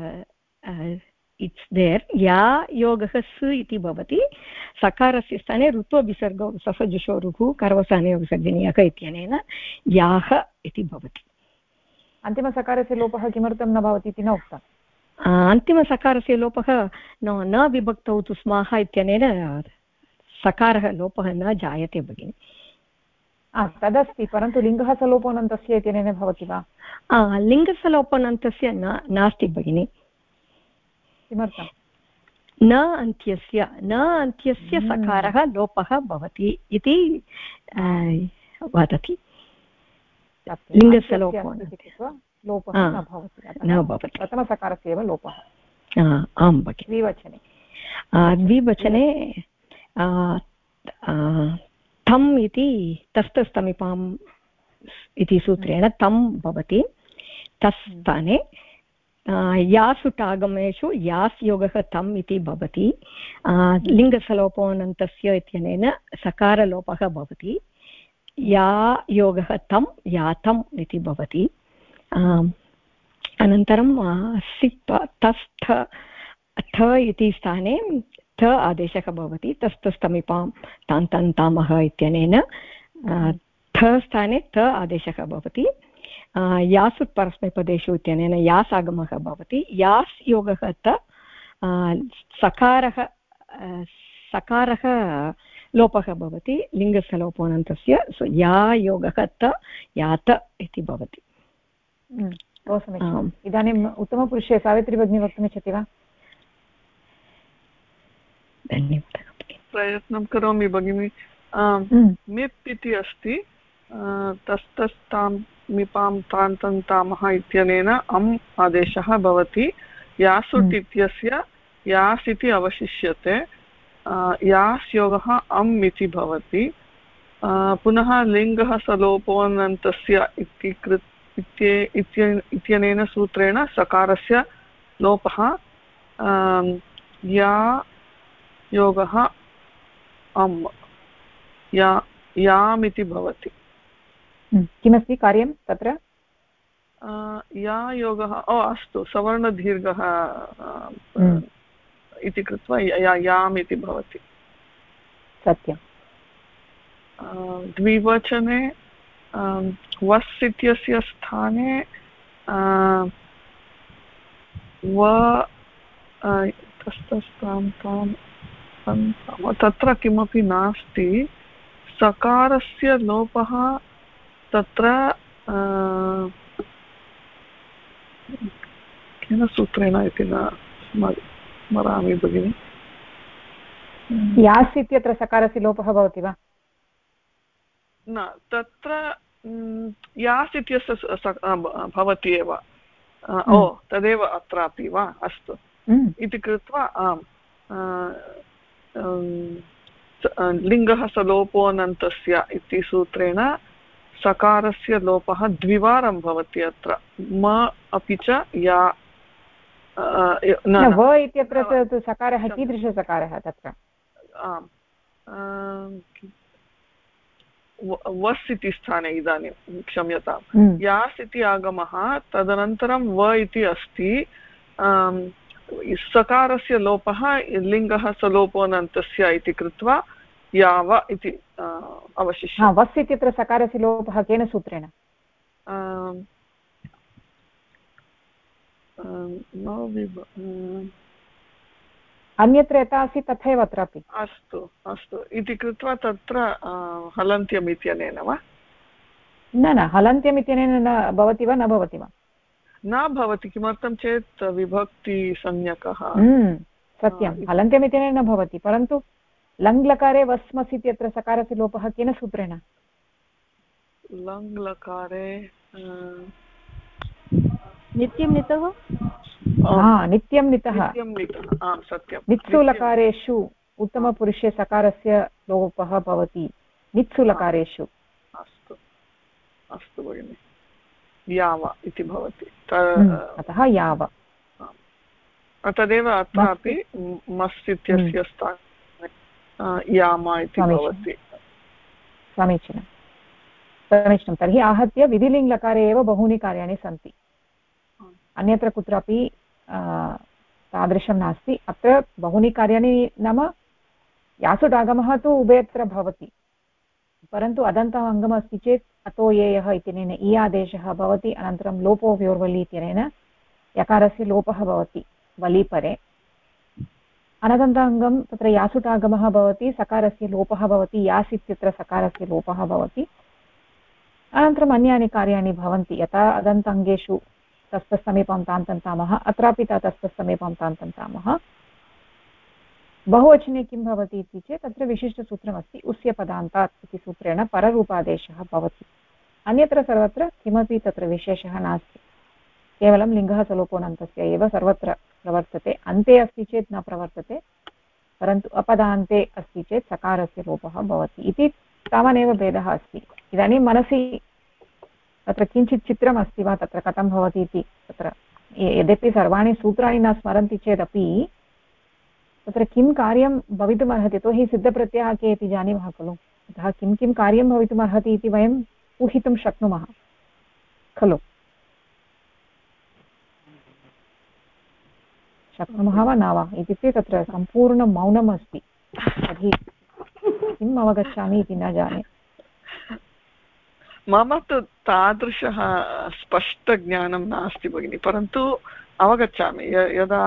इट्स् देर्, या योगः स् इति भवति। सकारस्य स्थाने ऋत्वविसर्गौ ससजुषोरुः कर्वसानयोगसर्जनीयः इत्यनेन याः इति भवति। अन्तिमसकारस्य लोपः किमर्थं न भवति इति न उक्तम्। अन्तिमसकारस्य लोपः न विभक्तौ तु स्मः इत्यनेन सकारः लोपः न जायते भगिनि। तदस्ति, परन्तु लिङ्गः सलोपोऽनन्तस्य इत्यनेन भवति वा? लिङ्गसलोपोऽनन्तस्य नास्ति भगिनि। किमर्थं? न अन्त्यस्य सकारः लोपः भवति इति वदति। लिङ्गसलोपो लोपः न भवति, प्रथमसकारस्य एव लोपः। आं भगिनि। द्विवचने तम् इति तस्थस्थमिपाम् इति सूत्रेण तं भवति। तस्थाने यासुटागमेषु यास् योगः तम् इति भवति। लिङ्गसलोपोऽनन्तस्य इत्यनेन सकारलोपः भवति। या योगः तं यातम् इति भवति। अनन्तरं सिप् तस्थ थ इति स्थाने थ आदेशः भवति। तस्थस्थमिपां तान्तन्तामः इत्यनेन थ स्थाने थ आदेशः भवति। यासुट् परस्मैपदेषु इत्यनेन यास् आगमः भवति। यास् योगः त सकारः लोपः भवति लिङ्गसलोपोऽनन्तस्य। या योगः त यात इति भवति। बहु समीचीनम्। इदानीम् उत्तमपुरुषे सावित्री भगिनी वक्तुमिच्छति वा? धन्यवादः। प्रयत्नं करोमि भगिनि। मिप् इति अस्ति, तस्तस्तां मिपां तान्तन्तामः इत्यनेन अम् आदेशः भवति। यासुट् इत्यस्य यास् इति अवशिष्यते। यास् योगः अम् इति भवति। पुनः लिङ्गः सलोपोऽनन्तस्य इत्यनेन सूत्रेण सकारस्य लोपः या योगः अम् याम् इति भवति। किमस्ति कार्यं तत्र? या योगः अस्तु, सवर्णदीर्घः इति कृत्वा याम् इति भवति। सत्यं। द्विवचने वस् इत्यस्य स्थाने तत्र किमपि नास्ति। सकारस्य लोपः तत्र केन सूत्रेण इति न स्मरामि भगिनि। यास् इत्यत्र सकारस्य लोपः भवति वा? न, तत्र यास् इत्यस्य भवति एव। तदेव अत्रापि वा? अस्तु इति कृत्वा आम्, लिङ्गः सलोपोऽनन्तस्य इति सूत्रेण सकारस्य लोपः द्विवारं भवति अत्र। म अपि च या व इत्यत्र सकारः कीदृशसकारः तत्र? वस् इति स्थाने इदानीं क्षम्यतां यास् इति आगमः तदनन्तरं व इति अस्ति सकारस्य लोपः लिङ्गः सलोपोऽनन्तस्य इति कृत्वा याव इति अवशिष्यते। वस् इत्यत्र सकारस्य लोपः केन सूत्रेण? अन्यत्र यथा अस्ति तथैव अत्रापि। अस्तु अस्तु इति कृत्वा तत्र हलन्त्यम् इत्यनेन वा? न हलन्त्यम् इत्यनेन न भवति वा? न भवति वा? न भवति। किमर्थं चेत् विभक्तिसंज्ञकः। सत्यं हलन्त्यम् इत्यनेन न भवति, परन्तु लङ्लकारे वस्मस् इत्यत्र सकारस्य लोपः केन सूत्रेण? लङ्लकारे नित्यं नितः। नित्यं नितः। सत्यं। नित्सुलकारेषु उत्तमपुरुषे सकारस्य लोपः भवति। नित्सुलकारेषु। अस्तु अस्तु भगिनि। याव इति भवति। अतः याव। तदेव अत्रापि मस् इत्यस्य स्थाने याम इति भवति। समीचीनं समीचीनं। तर्हि आहत्य विधिलिङ्गलकारे एव बहूनि कार्याणि सन्ति। अन्यत्र कुत्रापि तादृशं नास्ति। अत्र बहूनि कार्याणि नाम यासुडागमः तु उभयत्र भवति, परन्तु अदन्तः अङ्गम् अस्ति चेत् अतो येयः इत्यनेन इ आदेशः भवति। अनन्तरं लोपो व्योर्वलि इत्यनेन यकारस्य लोपः भवति वलिपरे। अनदन्ताङ्गं तत्र यासुटागमः भवति, सकारस्य लोपः भवति, यास् इत्यत्र सकारस्य लोपः भवति। अनन्तरम् अन्यानि कार्याणि भवन्ति, यथा अदन्ताङ्गेषु तस्तसमीपं तान्तन्तामः, अत्रापि तस्तसमीपं तान्तन्तामः। बहुवचने किं भवति इति चेत् तत्र विशिष्टसूत्रमस्ति, उस्य पदान्तात् इति सूत्रेण पररूपादेशः भवति। अन्यत्र सर्वत्र किमपि तत्र विशेषः नास्ति, केवलं लिङ्गः सलोपोऽनन्तस्य एव सर्वत्र प्रवर्तते। अन्ते अस्ति चेत् न प्रवर्तते, परन्तु अपदान्ते अस्ति चेत् सकारस्य लोपः भवति इति तावानेव भेदः अस्ति। इदानीं मनसि तत्र किञ्चित् चित्रम् अस्ति वा तत्र कथं भवति इति? तत्र यद्यपि सर्वाणि सूत्राणि न स्मरन्ति चेदपि तत्र किं कार्यं भवितुमर्हति, यतोहि सिद्धप्रत्ययः के इति जानीमः खलु। अतः किं किं कार्यं भवितुमर्हति इति वयम् ऊहितुं शक्नुमः खलु। शक्नुमः वा न वा इत्युक्ते तत्र सम्पूर्णं मौनम् अस्ति, तर्हि किम् अवगच्छामि इति न जाने। मम तु तादृशः स्पष्टज्ञानं नास्ति भगिनि, परन्तु अवगच्छामि यदा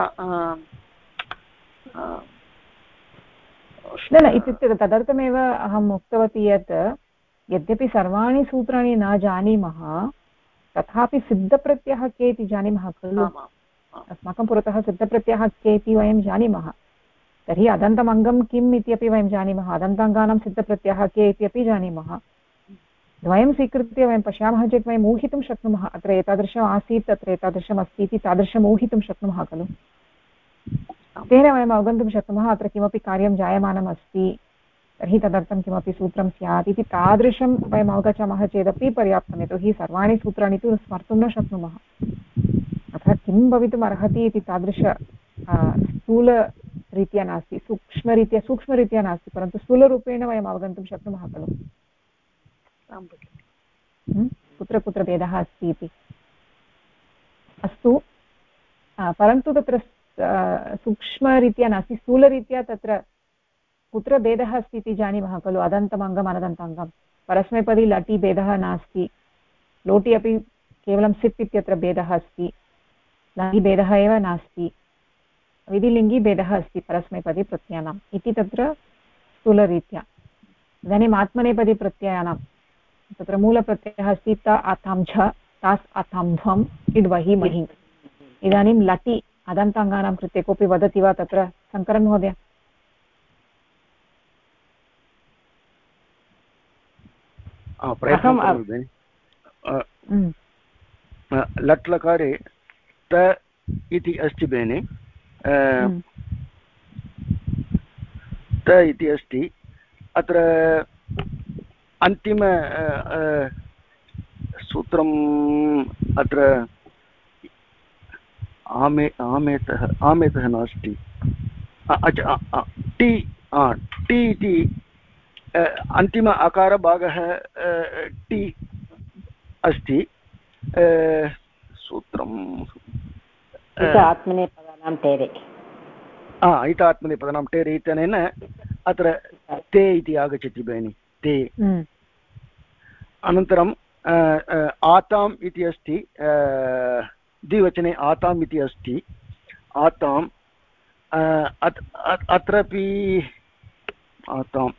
न इत्युक्ते तदर्थमेव अहम् उक्तवती यत् यद्यपि सर्वाणि सूत्राणि न जानीमः तथापि सिद्धप्रत्ययः के इति जानीमः खलु। अस्माकं पुरतः सिद्धप्रत्ययः के इति वयं जानीमः, तर्हि अदन्तमङ्गं किम् इत्यपि वयं जानीमः, अदन्ताङ्गानां सिद्धप्रत्ययः के इत्यपि जानीमः। द्वयं स्वीकृत्य वयं पश्यामः चेत् वयम् ऊहितुं शक्नुमः, अत्र एतादृशम् आसीत् अत्र एतादृशम् अस्ति इति तादृशम् ऊहितुं शक्नुमः खलु। तेन वयम् अवगन्तुं शक्नुमः अत्र किमपि कार्यं जायमानम् अस्ति, तर्हि तदर्थं किमपि सूत्रं स्यात् इति तादृशं वयम् अवगच्छामः चेदपि पर्याप्तं, यतोहि सर्वाणि सूत्राणि तु स्मर्तुं न शक्नुमः। अतः किं भवितुम् अर्हति इति तादृश स्थूलरीत्या नास्ति, सूक्ष्मरीत्या नास्ति, परन्तु स्थूलरूपेण वयम् अवगन्तुं शक्नुमः खलु कुत्र कुत्र भेदः अस्ति इति। अस्तु, परन्तु तत्र सूक्ष्मरीत्या नास्ति, स्थूलरीत्या तत्र कुत्र भेदः अस्ति इति जानीमः खलु। अदन्तमङ्गम् अनदन्ताङ्गं परस्मैपदी लटि भेदः नास्ति, लोटि अपि केवलं सिप् इत्यत्र भेदः अस्ति, लङि भेदः एव नास्ति, विधिलिङ्गि भेदः अस्ति परस्मैपदी प्रत्ययानाम् इति तत्र स्थूलरीत्या। इदानीम् आत्मनेपदी प्रत्ययानां तत्र मूलप्रत्ययः अस्ति त आतां झ तास् आतां ध्वम् इड् वहि महि। इदानीं लटि अदन्ताङ्गानां कृते कोऽपि वदति वा तत्र शङ्करन् महोदय? लट् लकारे त इति अस्ति बेने, त इति अस्ति, अत्र अन्तिम सूत्रम् अत्र आमेतः नास्ति, टी इति अन्तिम अकारभागः टि अस्ति सूत्रम् आत्मनेपदानां टेरे इत आत्मनेपदानां टेरे इत्यनेन अत्र ते इति आगच्छति भगिनि ते अनन्तरं आताम् इति अस्ति द्विवचने आताम् इति अस्ति आताम् अत्रापि आताम्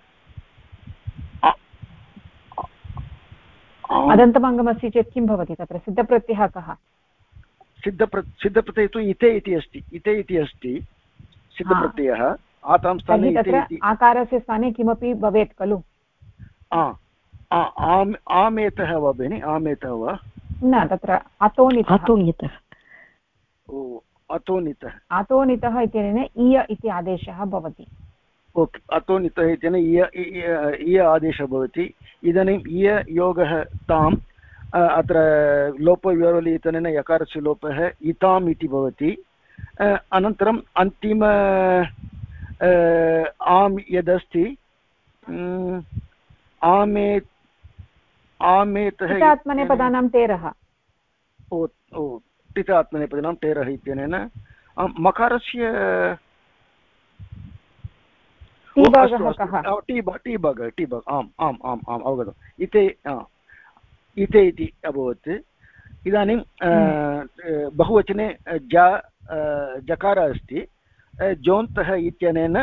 अदन्तमङ्गमस्ति चेत् किं भवति तत्र सिद्धप्रत्ययः कः सिद्धप्रत्ययः तु इते इति अस्ति इते इति अस्ति सिद्धप्रत्ययः आतां स्थाने तत्र आकारस्य स्थाने किमपि भवेत् खलु आमेतः वा भगिनि आमेतः वा न तत्र अतोनितः अतोनितः इत्यनेन इय इति आदेशः भवति ओके अतोनितः इत्यनेन इय आदेशः भवति इदानीम् इय योगः ताम् अत्र लोपविवरलि इत्यनेन यकारस्य लोपः इताम् इति भवति अनन्तरम् अन्तिम आम् यदस्ति आमेतः आत्मनेपदानां टेरः टितात्मनेपदानां टेरः इत्यनेन मकारस्य टी भागः आम् आम् आम् आम् अवगतम् इते इति अभवत् इदानीं बहुवचने जकार अस्ति जोन्तः इत्यनेन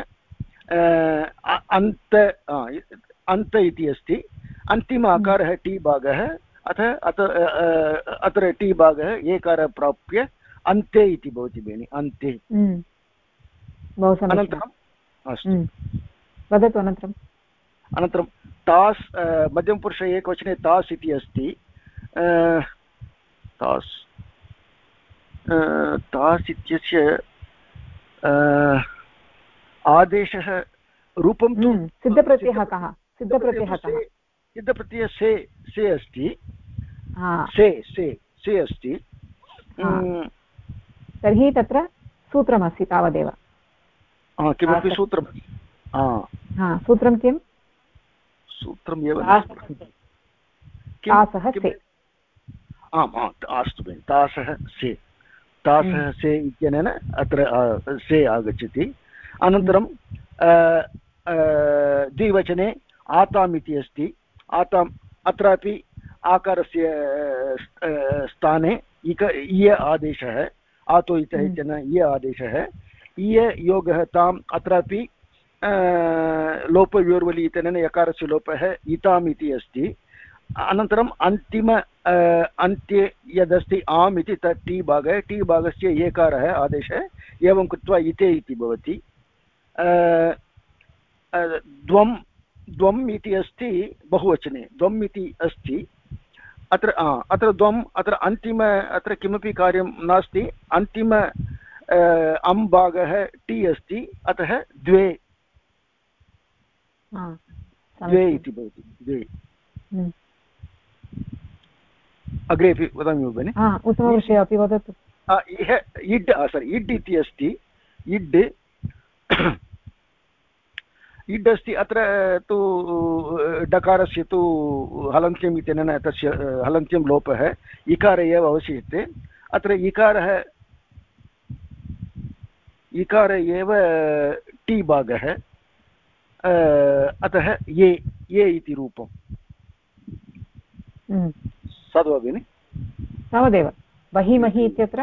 अन्त इति अस्ति अन्तिम आकारः टी भागः अत्र टी भागः एकारः प्राप्य अन्ते इति भवति भगिनि अन्ते अनन्तरम् अस्तु वदतु अनन्तरं तास् मध्यमपुरुष एकवचने तास् इति अस्ति तास् इत्यस्य आदेशः रूपं तु सिद्धप्रत्ययः कः सिद्धप्रत्ययः से अस्ति से अस्ति तर्हि तत्र सूत्रमस्ति तावदेव किमपि सूत्रं सूत्रं किं सूत्रम् एव आम् अस्तु भगिनि तासः से इत्यनेन अत्र से आगच्छति अनन्तरं द्विवचने आताम् इति अस्ति आताम् अत्रापि आकारस्य स्थाने इय आदेशः आतो इतः इत्यनेन इय आदेशः इय योगः ताम् अत्रापि लोपवियोर्वलि इत्यनेन यकारस्य लोपः इताम् इति अस्ति अनन्तरम् अन्त्ये यदस्ति आम् इति तत् टी भागस्य एकारः आदेशः एवं कृत्वा इते इति भवति द्वम् इति अस्ति बहुवचने द्वम् इति अस्ति अत्र द्वम् अत्र अत्र किमपि कार्यं नास्ति अन्तिम अम् भागः टी अस्ति अतः द्वे इति भवति द्वे अग्रेपि वदामि भगिनि उत्तमविषयः अपि वदतु इड् इति अस्ति इड् अस्ति अत्र तु डकारस्य तु हलन्त्यम् इत्यनेन तस्य हलन्त्यं लोपः इकार एव अवशिष्यते अत्र इकार एव टी भागः अतः ये इति रूपम् साधु भगिनि तावदेव वहीमहि इत्यत्र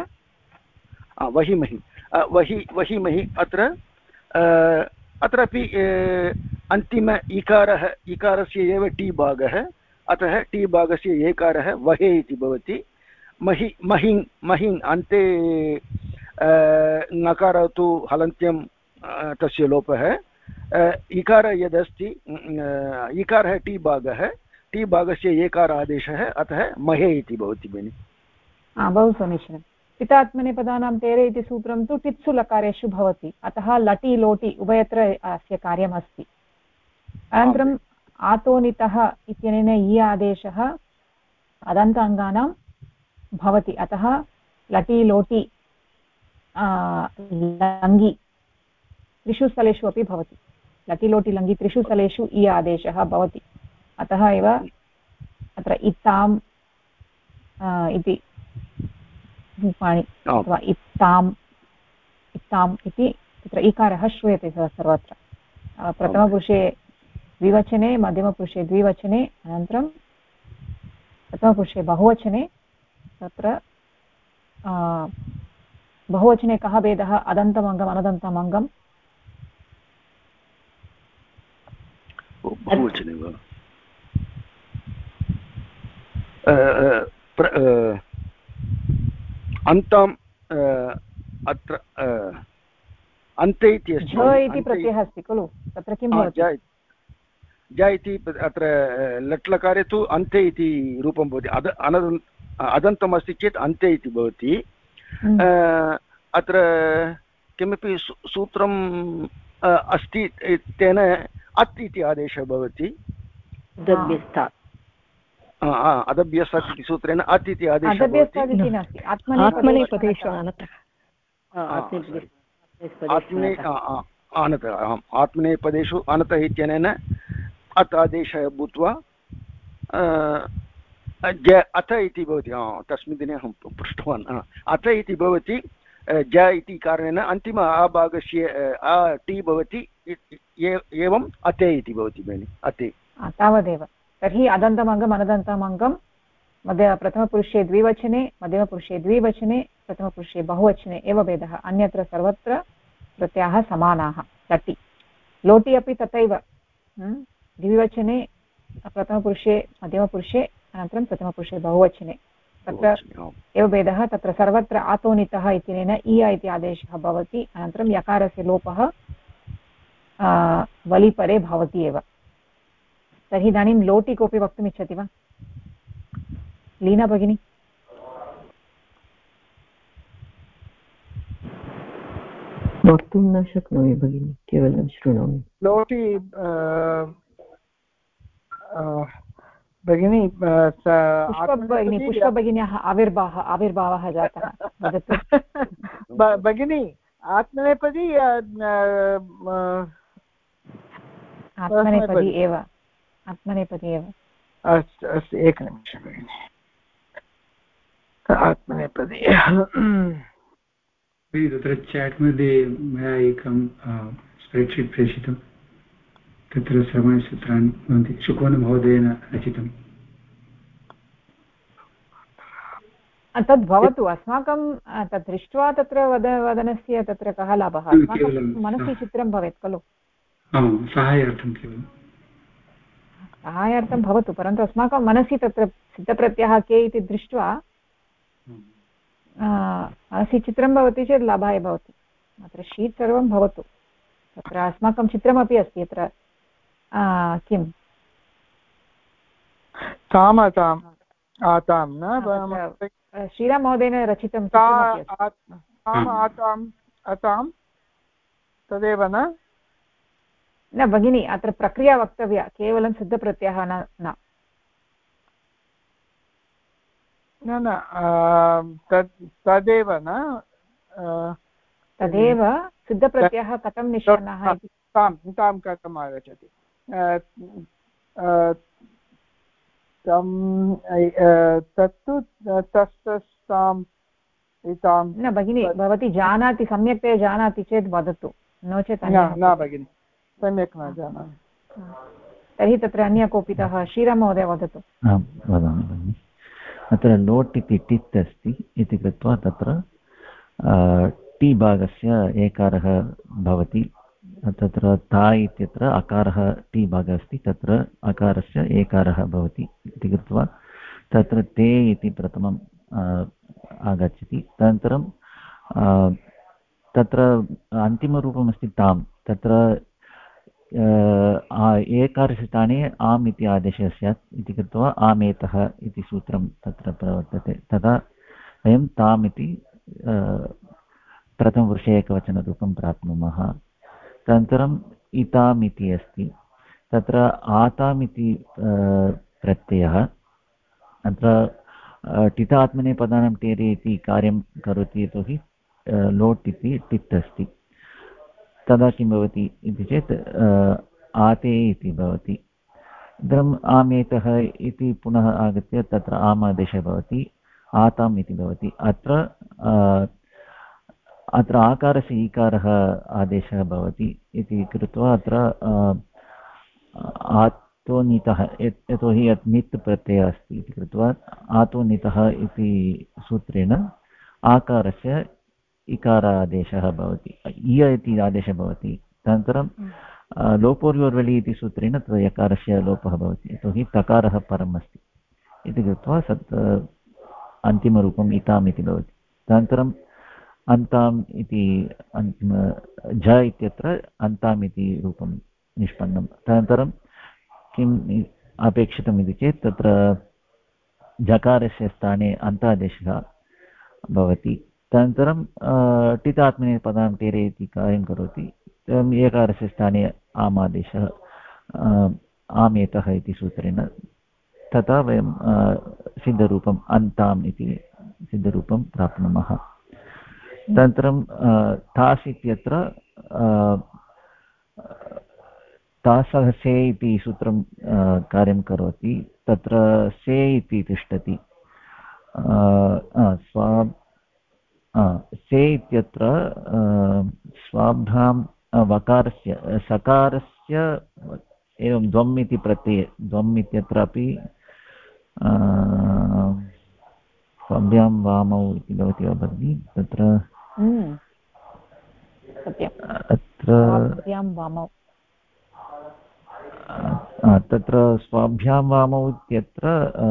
वहीमहि अत्रापि अन्तिम इकारस्य एव टी भागः अतः टी भागस्य एकारः वहे इति भवति महिङ् अन्ते नकार तु हलन्त्यं तस्य लोपः इकार यदस्ति इकारः टी भागस्य एकार आदेशः अतः महे इति भवति भगिनि बहु समीचीनं पितात्मनेपदानां टेरे इति सूत्रं तु टित्सु लकारेषु भवति अतः लटि लोटि उभयत्र अस्य कार्यमस्ति अनन्तरम् आतोनितः इत्यनेन इ आदेशः अदन्त अङ्गानां भवति अतः लटि लोटि लङ्गि त्रिषु स्थलेषु अपि भवति लटि लोटि लङि त्रिषु स्थलेषु इ आदेशः भवति अतः एव अत्र इत्ताम् इति रूपाणि अथवा इत्ताम् इति तत्र इकारः श्रूयते सर्वत्र प्रथमपुरुषे द्विवचने मध्यमपुरुषे द्विवचने अनन्तरं प्रथमपुरुषे बहुवचने तत्र बहुवचने कः भेदः अदन्तमङ्गम् अनदन्तम् अङ्गम् बहुवचने वा अन्ताम् अत्र अन्ते इति अस्ति इति प्रत्ययः अस्ति खलु तत्र किं भवति ज इति अत्र लट्लकारे तु अन्ते इति रूपं भवति अदन्तम् अस्ति चेत् अन्ते इति भवति अत्र किमपि सूत्रम् अस्ति तेन अत् इति आदेशः भवति अदभ्यस्तात् इति सूत्रेण अत् इति आदेशः भवति आत्मनेपदेषु अनतः इत्यनेन अत् आदेशः भूत्वा अथ इति भवति तस्मिन् दिने अहं पृष्टवान् अथ इति भवति ज इति कारणेन अन्तिम आभागस्य टी भवति एवम् अते इति भवति भगिनि अते तावदेव तर्हि अदन्तमङ्गम् अनदन्तमङ्गं प्रथमपुरुषे द्विवचने मध्यमपुरुषे द्विवचने प्रथमपुरुषे बहुवचने एव भेदः अन्यत्र सर्वत्र प्रत्ययाः समानाः लटि लोटि अपि तथैव द्विवचने प्रथमपुरुषे मध्यमपुरुषे अनन्तरं प्रथमपुरुषे बहुवचने तत्र एव भेदः तत्र सर्वत्र आतोनितः इत्यनेन इ इति आदेशः भवति अनन्तरं यकारस्य लोपः वलिपरे भवति एव तर्हि इदानीं लोटि कोऽपि वक्तुमिच्छति वा लीना भगिनी वक्तुं न शक्नोमि भगिनि केवलं शृणोमि लोटि भगिनी पुष्पभगिन्याः आविर्भावः जातः वदतु भगिनी आत्मनेपदी आत्मनेपदी एव अस्तु अस्तु एकनिमिषं भगिनि आत्मनेपदी तत्र चाट् मध्ये मया एकं स्प्रेड्शीट् प्रेषितं तत्र सर्वाणि सूत्राणि भवन्ति शुकोनमहोदयेन रचितं तद् भवतु अस्माकं तत् दृष्ट्वा तत्र वदनस्य तत्र कः लाभः अस्माकं मनसि चित्रं भवेत् खलु साहाय्यार्थं केवलं साहाय्यार्थं भवतु परन्तु अस्माकं मनसि तत्र सिद्धप्रत्ययः के इति दृष्ट्वा मनसि चित्रं भवति चेत् लाभाय भवति अत्र शीट् सर्वं भवतु तत्र अस्माकं चित्रमपि अस्ति अत्र किं श्रीराममहोदयेन रचितं तदेव न भगिनी अत्र प्रक्रिया वक्तव्या केवलं सिद्धप्रत्ययः न तदेव न तदेव सिद्धप्रत्ययः कथं निष्पन्नः इति तां कथम् आगच्छति तत्तु तस्ताम् इतां न भगिनी भवती जानाति सम्यक्तया जानाति चेत् वदतु नो चेत् न भगिनि सम्यक् न जानामि तर्हि तत्र अन्य कोऽपितः श्रीराममहोदय वदतु वदामि भगिनि अत्र लोट् इति टित् अस्ति इति कृत्वा तत्र टि भागस्य एकारः भवति तत्र ता इत्यत्र अकारः टि भागः अस्ति तत्र अकारस्य एकारः भवति इति कृत्वा तत्र ते इति प्रथमम् आगच्छति तदनन्तरं तत्र अन्तिमरूपमस्ति तां तत्र एकारस्य स्थाने आम् इति आदेशः स्यात् इति कृत्वा आमेतः इति सूत्रं तत्र प्रवर्तते तदा वयं ताम् इति प्रथमपुरुषे एकवचनरूपं प्राप्नुमः तदनन्तरम् इताम् इति अस्ति तत्र आताम् इति प्रत्ययः अत्र तदा किं भवति इति चेत् आते इति भवति। इदम् आमेतः इति पुनः आगत्य तत्र आमादेशः भवति, आताम् इति भवति। अत्र आकारस्य ईकारः आदेशः भवति इति कृत्वा अत्र आतोनितः, यतोहि नित् प्रत्ययः अस्ति इति कृत्वा आतोनितः इति सूत्रेण आकारस्य इकारादेशः भवति, इय इति आदेशः भवति। तदनन्तरं लोपोर्योर्वलि इति सूत्रेण तत्र यकारस्य लोपः भवति, यतोहि तकारः परम् अस्ति इति कृत्वा अन्तिमरूपम् इताम् इति भवति। तदनन्तरम् अन्ताम् इति अन्तिम झ इत्यत्र अन्ताम् इति रूपं निष्पन्नं। तदनन्तरं किम् अपेक्षितम् इति चेत् तत्र झकारस्य स्थाने अन्तादेशः भवति। तदनन्तरं टितात्मने पदान्तेरे इति कार्यं करोति, एकारस्य स्थाने आमादेशः आमेतः इति सूत्रेण, तथा वयं सिद्धरूपम् अन्ताम् इति सिद्धरूपं प्राप्नुमः। तदनन्तरं तास् इत्यत्र तासः से इति सूत्रं कार्यं करोति। तत्र से इति तिष्ठति, से इत्यत्र स्वाभ्यां वकारस्य सकारस्य एवं द्वम् इति प्रत्यये, द्वम् इत्यत्रापि स्वाभ्यां वामौ इति भवति वा भगिनि? तत्र तत्र स्वाभ्यां वामौ इत्यत्र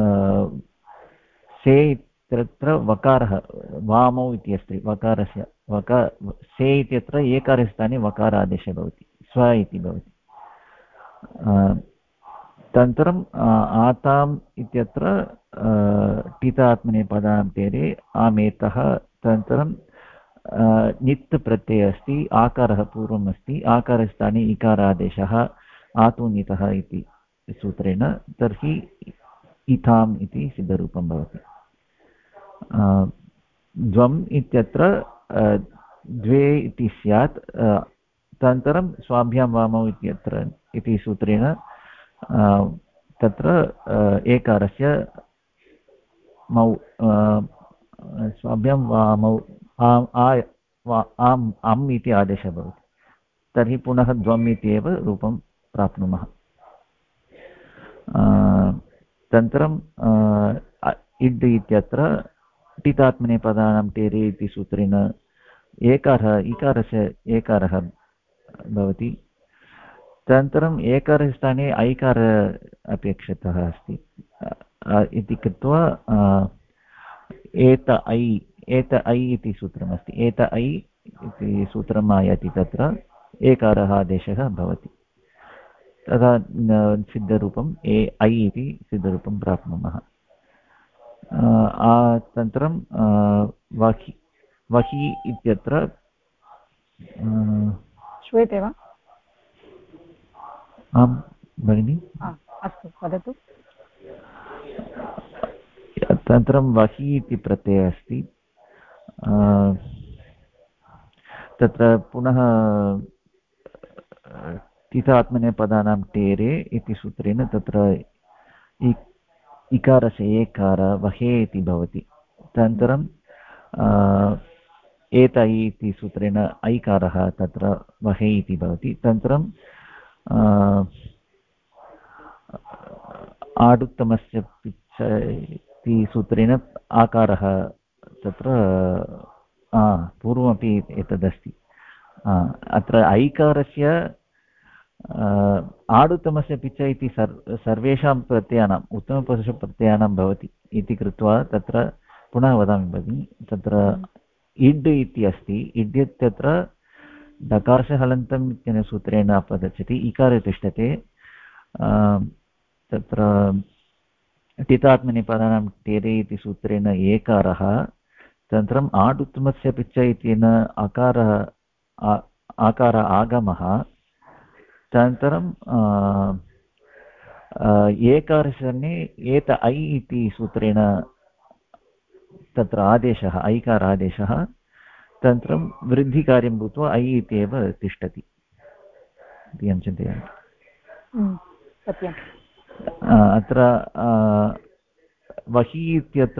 से इत्यत्र वकारः वामौ इति अस्ति, वकारस्य से इत्यत्र एकारस्य स्थाने वकारादेशः भवति, स्व इति भवति। तदनन्तरम् आताम् इत्यत्र टितात्मने पदान्तेरे आमेतः। तदनन्तरं नित् प्रत्ययः अस्ति, आकारः पूर्वम् अस्ति, आकारस्थाने इकारादेशः आतुनितः इति सूत्रेण, तर्हि इथाम् इति सिद्धरूपं भवति। द्वम् इत्यत्र द्वे इति स्यात्। तदनन्तरं स्वाभ्यां वामौ इत्यत्र इति सूत्रेण तत्र एकारस्य मौ स्वाभ्यां वामौ आम् इति आदेशः भवति, तर्हि पुनः द्वम् इत्येव रूपं प्राप्नुमः। तदनन्तरं इड् इत्यत्र टितात्मने पदानां टेरे इति सूत्रेण इकारस्य एकारः भवति। तदनन्तरम् एकारस्य स्थाने ऐकार अपेक्षितः अस्ति इति कृत्वा एत ऐ इति सूत्रमस्ति, एत ऐ इति सूत्रम् आयाति, तत्र एकारः आदेशः भवति, तदा सिद्धरूपं ऐ इति सिद्धरूपं प्राप्नुमः। तदनन्तरं वहि इत्यत्र श्रूयते वा? आं भगिनि, अस्तु वदतु। तदनन्तरं वहि इति प्रत्ययः अस्ति, तत्र पुनः तिथात्मने पदानां टेरे इति सूत्रेण तत्र इकारस्य एकार वहे इति भवति। तदनन्तरं एत ऐ इति सूत्रेण ऐकारः तत्र वहे इति भवति। तदनन्तरं आडुत्तमस्य पिच्छ इति सूत्रेण आकारः तत्र पूर्वमपि एतदस्ति। अत्र ऐकारस्य आडुत्तमस्य पिच्च इति सर्वेषां प्रत्ययानाम् उत्तमपुरुषप्रत्ययानां भवति इति कृत्वा तत्र पुनः वदामि भगिनि, तत्र इड् इति अस्ति, इड् इत्यत्र डकारस्य हलन्तम् इत्यनेन सूत्रेण अपगच्छति, इकारे तिष्ठते, तत्र टितात्मने पदानां टेरे इति सूत्रेण एकारः। तदनन्तरम् आडुत्तमस्य पिच्च इत्येन आकार आगमः। तदनन्तरं एकारस्य एत ऐ इति सूत्रेण तत्र आदेशः ऐकार आदेशः। तदनन्तरं वृद्धिकार्यं भूत्वा ऐ इत्येव तिष्ठति इति अहं चिन्तयामि। अत्र वहि इत्यत्र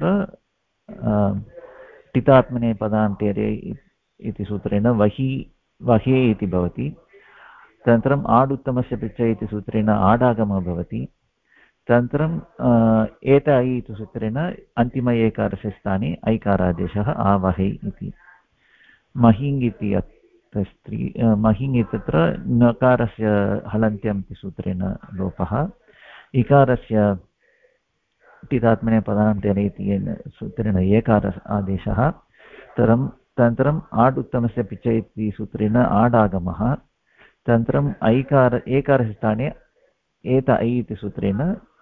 टितात्मने पदान्तेरे इति सूत्रेण वहि वहे इति भवति। तदनन्तरम् आडुत्तमस्य पिच इति सूत्रेण आडागमः भवति। तदनन्तरं एत ऐ इति सूत्रेण अन्तिम एकारस्य स्थाने ऐकारादेशः आवहै इति। महिङ् इति स्त्री महिङ् इत्यत्र नकारस्य हलन्त्यम् इति सूत्रेण लोपः। इकारस्य टितात्मने पदान्तेन इति सूत्रेण एकार आदेशः। तदनन्तरम् आड् उत्तमस्य पिच इति सूत्रेण आडागमः। तदनन्तरम् एकारस्य स्थाने एत ऐ इति सूत्रेण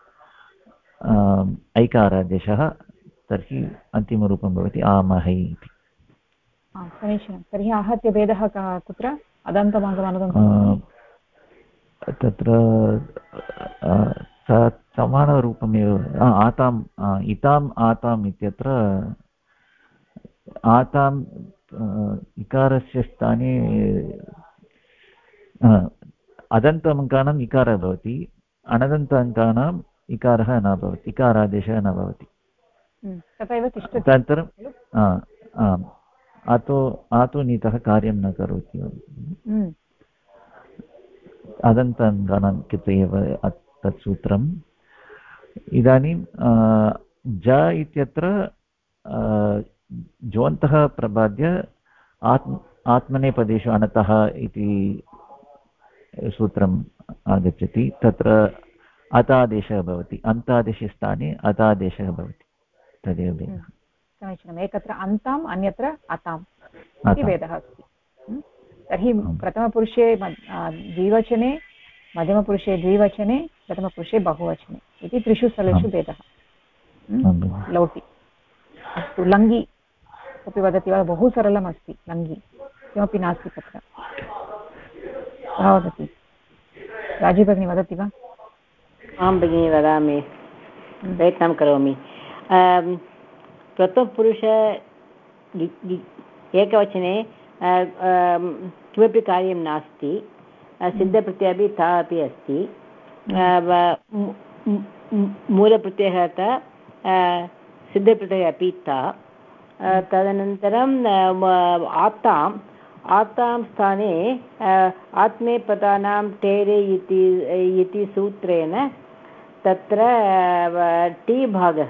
ऐकारादेशः। तर्हि अन्तिमरूपं भवति आमहै इति। समीचीनं। तर्हि आहत्य भेदः कुत्र? अदन्तमागमनदन्तम् तत्र समानरूपमेव। आताम् इताम् आताम् इत्यत्र आताम् इकारस्य स्थाने अदन्ताङ्कानाम् इकारः भवति, अनदन्त अङ्कानाम् इकारः न भवति, इकारादेशः न भवति। तदनन्तरं आतो नीतः कार्यं न करोति। अदन्ताङ्कानां कृते एव तत् सूत्रम्। इदानीं ज इत्यत्र ज्वन्तः प्रबाद्य आत्मनेपदेषु अनतः इति सूत्रम् आगच्छति। तत्र अतादेशः भवति, अन्तादेशे स्थाने अतादेशः भवति। तदेव भेदः। समीचीनम्। एकत्र अन्ताम् अन्यत्र अताम् इति भेदः अस्ति। तर्हि प्रथमपुरुषे द्विवचने, मध्यमपुरुषे द्विवचने, प्रथमपुरुषे बहुवचने इति त्रिषु स्थलेषु भेदः। लौटि। अस्तु, लङ्गि कोऽपि वदति वा? बहु सरलमस्ति लङ्गि, किमपि नास्ति तत्र। कः वदति? राजी भगिनी वदति वा? आं भगिनी, वदामि, प्रयत्नं करोमि। प्रथमपुरुष एकवचने किमपि कार्यं नास्ति, सिद्धप्रत्ययः अपि ता अपि अस्ति। मूलप्रत्ययः सिद्धप्रत्ययः अपि ता। तदनन्तरम् आतां स्थाने आत्मेपदानां टेरे इति सूत्रेण तत्र टी भागः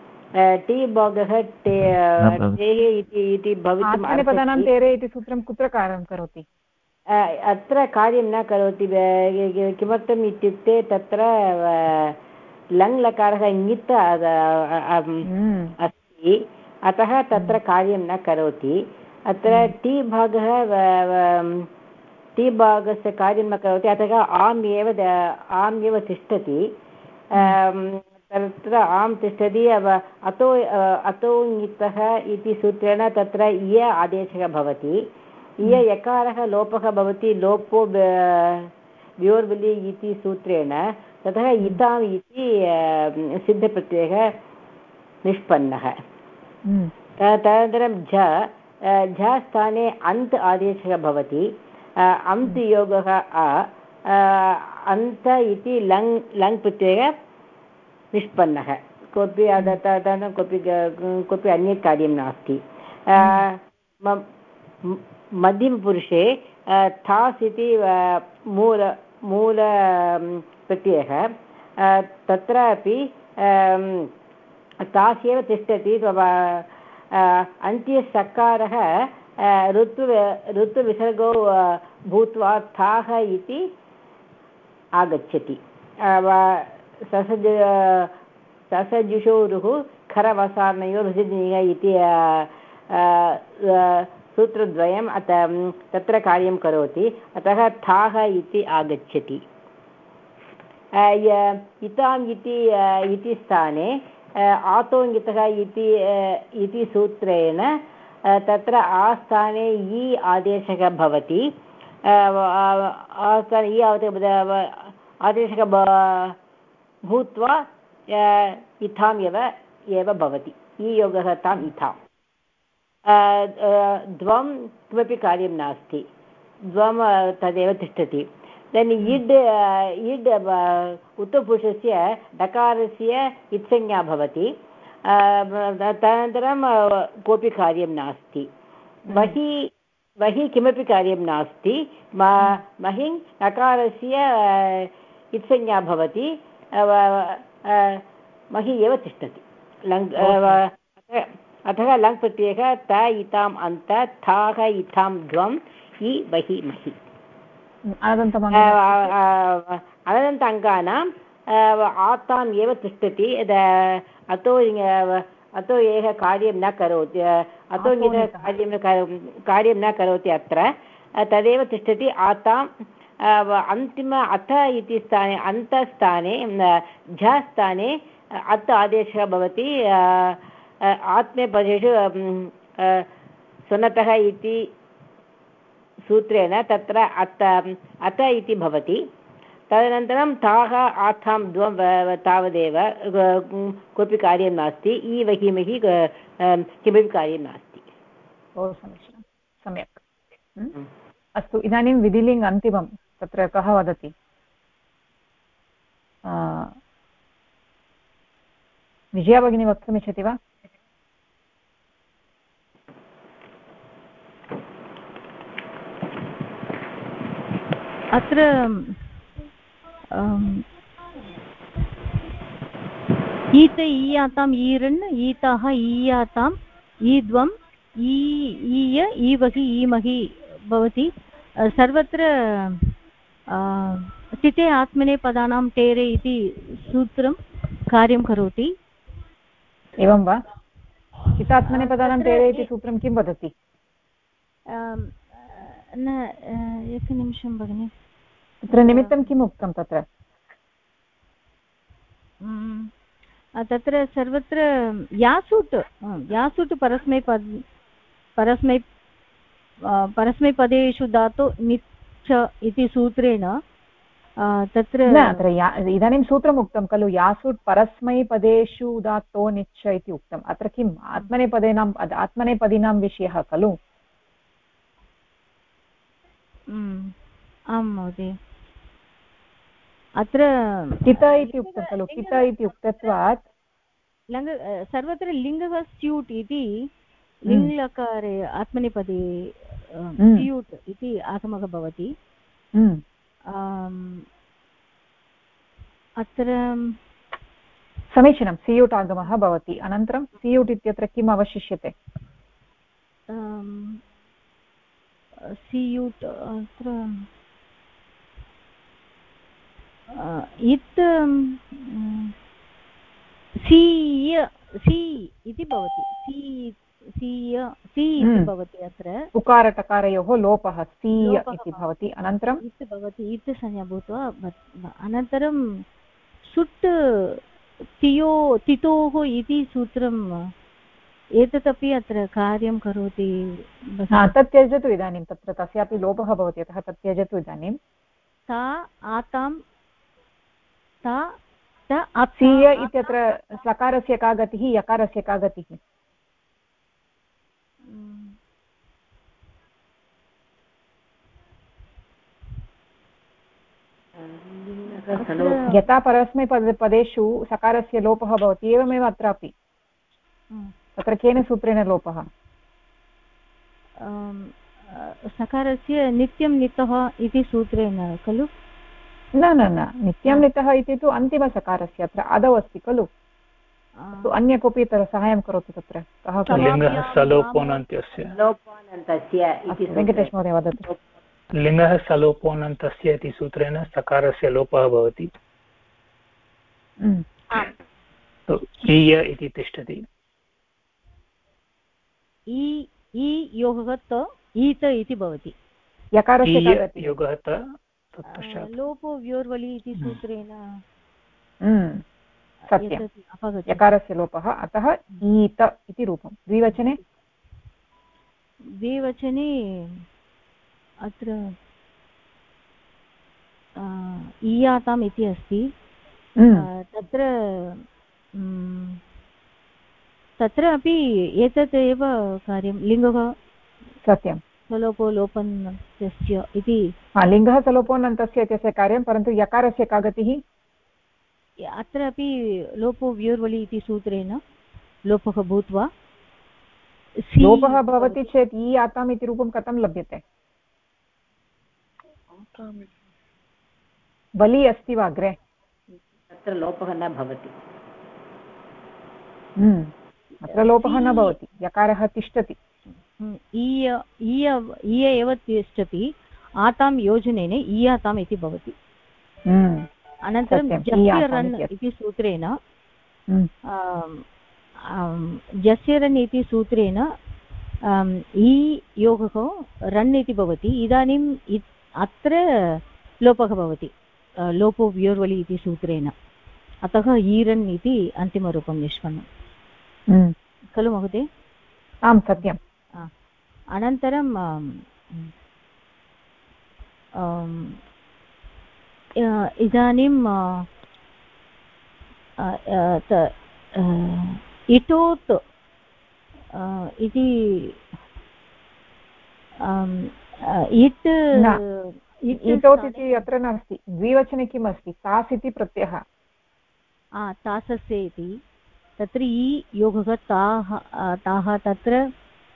इति भवितुम् आत्मनेपदानां टेरे इति सूत्रं कुत्र कार्यं करोति? अत्र कार्यं न करोति। किमर्थम् इत्युक्ते तत्र लङ् लकारः ङित् अस्ति, अतः तत्र कार्यं न करोति। अत्र टी भागस्य कार्यं न करोति, अतः आम् एव तिष्ठति। तत्र आम् तिष्ठति। अतो ङितः इति सूत्रेण तत्र इय आदेशः भवति। इय यकारः लोपः भवति, लोपो व्योर्वलि इति सूत्रेण ततः इताम् इति सिद्धप्रत्ययः निष्पन्नः। तदनन्तरं झ स्थाने अन्त् आदेशः भवति। अन्त् योगः अन्त इति लङ् प्रत्ययः निष्पन्नः। कोऽपि अन्यत् कार्यं नास्ति। मध्यमपुरुषे थास् इति मूल प्रत्ययः, तत्रापि तास् एव तिष्ठति। अन्त्यसकारः ऋतुविसर्गो भूत्वा थाः इति आगच्छति। ससजुषोरुः खरवसार्णयोः ऋषिनिः इति सूत्रद्वयं तत्र कार्यं करोति, अतः थाः इति आगच्छति। इताम् इति स्थाने आतोङ्गितः इति सूत्रेण तत्र आस्थाने इ आदेशः भवति। आदेशः भूत्वा इथाम् एव भवति। इ योगः ताम् इथाम्। द्वं किमपि कार्यं नास्ति, द्वं तदेव तिष्ठति। देन् इड् उत्तरपुरुषस्य डकारस्य इत्संज्ञा भवति, तदनन्तरं कोऽपि कार्यं नास्ति। महि किमपि कार्यं नास्ति, महिं नकारस्य इत्संज्ञा भवति, महि एव तिष्ठति। अतः लङ् प्रत्ययः त इताम् अन्त थाः इतां द्वम् इ बहि महि। अनन्त अङ्गानाम् आताम् एव तिष्ठति, अतो यः कार्यं न करोति, अतो यः कार्यं न करोति अत्र तदेव तिष्ठति आताम्। अन्तिम अथ इति स्थाने, अन्तस्थाने झ स्थाने अत् आदेशः भवति। आत्मनेपदेषु सुनतः इति सूत्रेण तत्र अत इति भवति। तदनन्तरं ताः आथां द्वं तावदेव, कोऽपि कार्यं नास्ति, इ वहि महि किमपि कार्यं नास्ति। बहु समीचीनं, सम्यक्। अस्तु, इदानीं विधिलिङ्ग् अन्तिमं तत्र कः वदति? विजया भगिनी वक्तुमिच्छति वा? अत्र ईत ईयाताम् ईरन् ईताः ईयाताम् ईद्वम् ईय ईवहि ईमहि भवति। सर्वत्र तिते आत्मनेपदानां टेरे इति सूत्रं कार्यं करोति। एवं वा? चितात्मनेपदानां टेरे इति सूत्रं किं वदति? न, एकनिमिषं भगिनि, तत्र निमित्तं किम् उक्तं? तत्र सर्वत्र यासुट् परस्मैपदेषु धातु निच्छ इति सूत्रेण तत्र इदानीं सूत्रम् उक्तं खलु, यासुट् परस्मैपदेषु धातो निच्छ इति उक्तम्। अत्र किम् आत्मनेपदीनां विषयः खलु? आं महोदय, अत्र कित इति उक्तं खलु, कित इति उक्तत्वात् सर्वत्र लिङ्गः स्यूट् इति लिङ्लकारे आत्मनेपदे स्यूट् इति आगमः भवति। अत्र समीचीनं, सियुट् आगमः भवति। अनन्तरं सियुट् इत्यत्र किम् अवशिष्यते? सियुट् अत्र इत् सी इति भवति, सी भवति। अत्र उकारटकारयोः लोपः सी इति भवति। अनन्तरम् इत् भवति, इत् संज्ञा भूत्वा। अनन्तरं सुट् तितोः इति सूत्रम्, एतदपि अत्र कार्यं करोति। तत् त्यजतु इदानीं, तत्र तस्यापि लोपः भवति, अतः तत् त्यजतु इदानीं। ता आतां सीय इत्यत्र सकारस्य का गतिः, यकारस्य का गतिः? यथा परस्मैपदेषु सकारस्य लोपः भवति, एवमेव अत्रापि। तत्र केन सूत्रेण लोपः? सकारस्य नित्यं नितः इति सूत्रेण खलु? न न न, नित्यं नितः इति तु अन्तिमसकारस्य, अत्र आदौ अस्ति खलु। अन्य कोऽपि सहायं करोतु तत्र, कः? वेङ्कटेश महोदय वदतु। लिङ्गः सलोपोऽनन्तस्य इति सूत्रेण सकारस्य लोपः भवति, ईय इति तिष्ठति। योगः त ईत इति भवति। यकारस्य योगः त लोपो व्योर्वलि इति सूत्रेण सत्यं, यकारस्य लोपः, अतः ईत इति रूपं। द्विवचने अत्र ईयाताम् इति अस्ति। तत्र तत्र अपि एतत् एव कार्यं लिङ्गः सत्यं सलोपो लोपन्तस्य इति लिङ्गः सलोपोऽनन्तस्य इत्यस्य कार्यं, परन्तु यकारस्य का गतिः? अत्र अपि लोपो व्योर्वलि इति सूत्रेण लोपः भूत्वा लोपः भवति चेत् इ आताम् इति रूपं कथं लभ्यते? बलि अस्ति वा अग्रे? तत्र लोपः न भवति। अत्र लोपः न भवति, यकारः तिष्ठति। ईय एव तिष्ठति, आतां योजनेन ईयाताम् इति भवति। अनन्तरं जस्य रन् इति सूत्रेण जस्य रन् इति सूत्रेण इ योगः रन् इति भवति। इदानीम् अत्र लोपः भवति लोपो व्योर्वलि इति सूत्रेण, अतः ईरन् इति अन्तिमरूपं निष्पन्नं खलु महोदय? आं सत्यम्। अनन्तरं इदानीं इटोत् इति इटोत् इति अत्र नास्ति, द्विवचने किम् अस्ति? तास् इति प्रत्ययः। तासस्य इति तत्र इ योगः ताः तत्र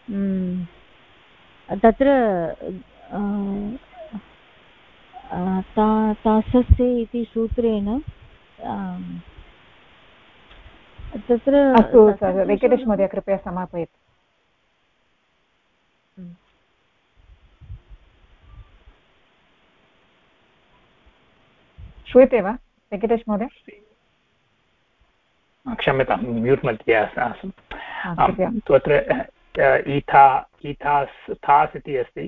तासस्य इति सूत्रेण तत्र अस्तु वेङ्कटेश महोदय कृपया समापयतु। श्रूयते वा वेङ्कटेश महोदय? क्षम्यतां, म्यूट् मध्ये आसम्। तत्र थास् इति अस्ति,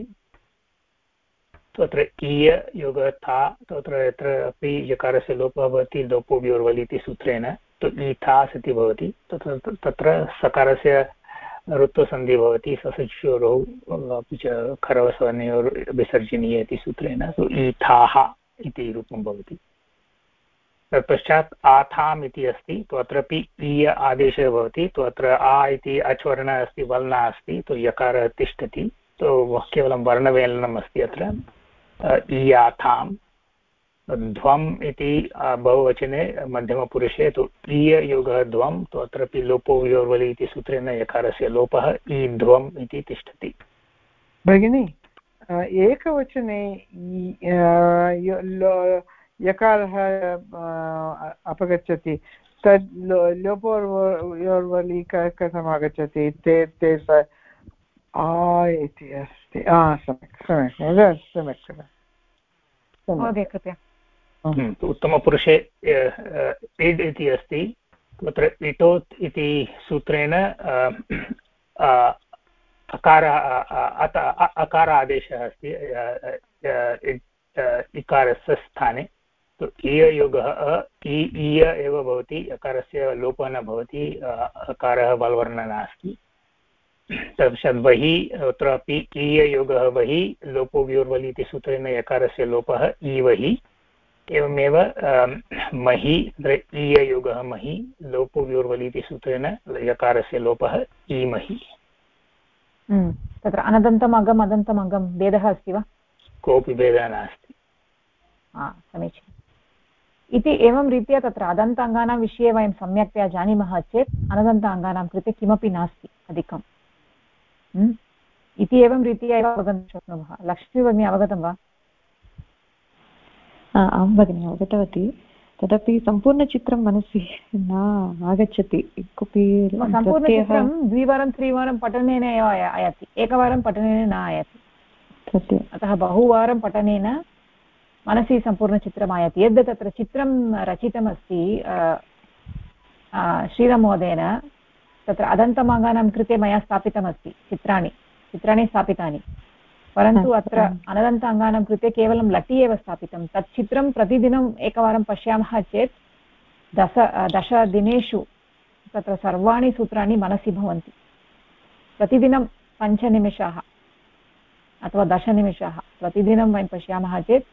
तत्र ईय योगः था, तत्र यत्र अपि यकारस्य लोपः भवति लोपो व्योर्वलि इति सूत्रेण ईथास् इति भवति। तत्र सकारस्य ऋत्वसन्धिः भवति ससुष्योरोः अपि च खरवसवर्णयोः विसर्जनीय इति सूत्रेण ईथाः इति रूपं भवति। तत्पश्चात् आथाम् इति अस्ति, तत्रापि ईय आदेशः भवति। अत्र आ इति अच्वर्णः अस्ति, वर्णः अस्ति, यकारः तिष्ठति, केवलं वर्णवेलनम् अस्ति अत्र ईयाथाम्। ध्वम् इति बहुवचने मध्यमपुरुषे ईय योगः ध्वम्, अत्रापि लोपो व्योर्वलि इति सूत्रेण यकारस्य लोपः ईध्वम् इति तिष्ठति। भगिनी, एकवचने यकारः अपगच्छति, तद् लोपोर्वलि कथम् आगच्छति? ते इति अस्ति। सम्यक् महोदय कृपया। उत्तमपुरुषे इड् इति अस्ति, तत्र इटोत् इति सूत्रेण अकार आदेशः अस्ति इकारस्य स्थाने। ईय योगः ईय एव भवति, अकारस्य लोपः न भवति, अकारः बलवर्णः नास्ति। तत्पश्चात् बहिः, अत्रापि ईय योगः बहिः लोपो व्योर्वलि इति सूत्रेण यकारस्य लोपः ईवहि। एवमेव महि, ईय योगः महि लोपो व्योर्वलि इति सूत्रेण यकारस्य लोपः ईमहि। तत्र अनदन्तम् अगम् अदन्तम् अगं भेदः अस्ति वा? कोऽपि भेदः नास्ति। समीचीनम्। इति एवं रीत्या तत्र अदन्ताङ्गानां विषये वयं सम्यक्तया जानीमः चेत् अनदन्ताङ्गानां कृते किमपि नास्ति अधिकम्। इति एवं रीत्या एव अवगन्तुं शक्नुमः। लक्ष्मी भगिनी अवगतं वा? आं भगिनि अवगतवती, तदपि सम्पूर्णचित्रं मनसि न आगच्छति। कोऽपि सम्पूर्णचित्रं द्विवारं त्रिवारं पठनेन एव आयाति, एकवारं पठनेन न आयाति। सत्यम्। अतः बहुवारं पठनेन मनसि सम्पूर्णचित्रम् आयाति। यद् तत्र चित्रं रचितमस्ति श्रीराममहोदयेन, तत्र अदन्तमाङ्गानां कृते मया स्थापितमस्ति चित्राणि स्थापितानि, परन्तु अत्र अनदन्ताङ्गानां कृते केवलं लटि एव स्थापितं। तत् चित्रं प्रतिदिनम् एकवारं पश्यामः चेत् 10 दिनेषु तत्र सर्वाणि सूत्राणि मनसि भवन्ति। प्रतिदिनं 5 निमेषाः अथवा 10 निमेषाः प्रतिदिनं वयं पश्यामः चेत्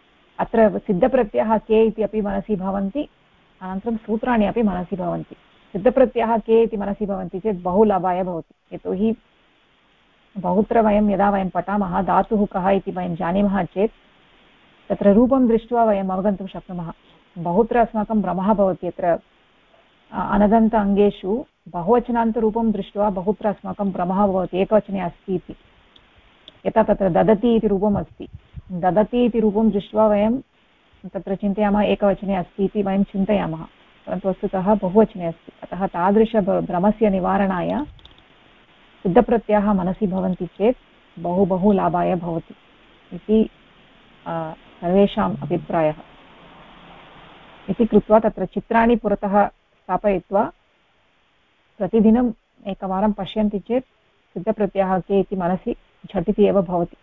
अत्र सिद्धप्रत्ययः के इति अपि मनसि भवन्ति, अनन्तरं सूत्राणि अपि मनसि भवन्ति। सिद्धप्रत्ययः के इति मनसि भवन्ति चेत् बहु लाभाय भवति। यतोहि बहुत्र यदा वयं पठामः धातुः कः इति वयं जानीमः चेत् तत्र रूपं दृष्ट्वा वयम् अवगन्तुं शक्नुमः। बहुत्र अस्माकं भ्रमः भवति। यत्र अनदन्त अङ्गेषु बहुवचनान्तरूपं दृष्ट्वा बहुत्र अस्माकं भ्रमः भवति एकवचने अस्ति इति। यथा तत्र ददति इति रूपम् अस्ति, ददति इति रूपं दृष्ट्वा वयं तत्र चिन्तयामः एकवचने अस्ति इति वयं चिन्तयामः, परन्तु वस्तुतः बहुवचने अस्ति। अतः तादृशभ्रमस्य निवारणाय सिद्धप्रत्ययाः मनसि भवन्ति चेत् बहु बहु लाभाय भवति इति सर्वेषाम् अभिप्रायः। इति कृत्वा तत्र चित्राणि पुरतः स्थापयित्वा प्रतिदिनम् एकवारं पश्यन्ति चेत् सिद्धप्रत्ययः के इति मनसि झटिति एव भवति।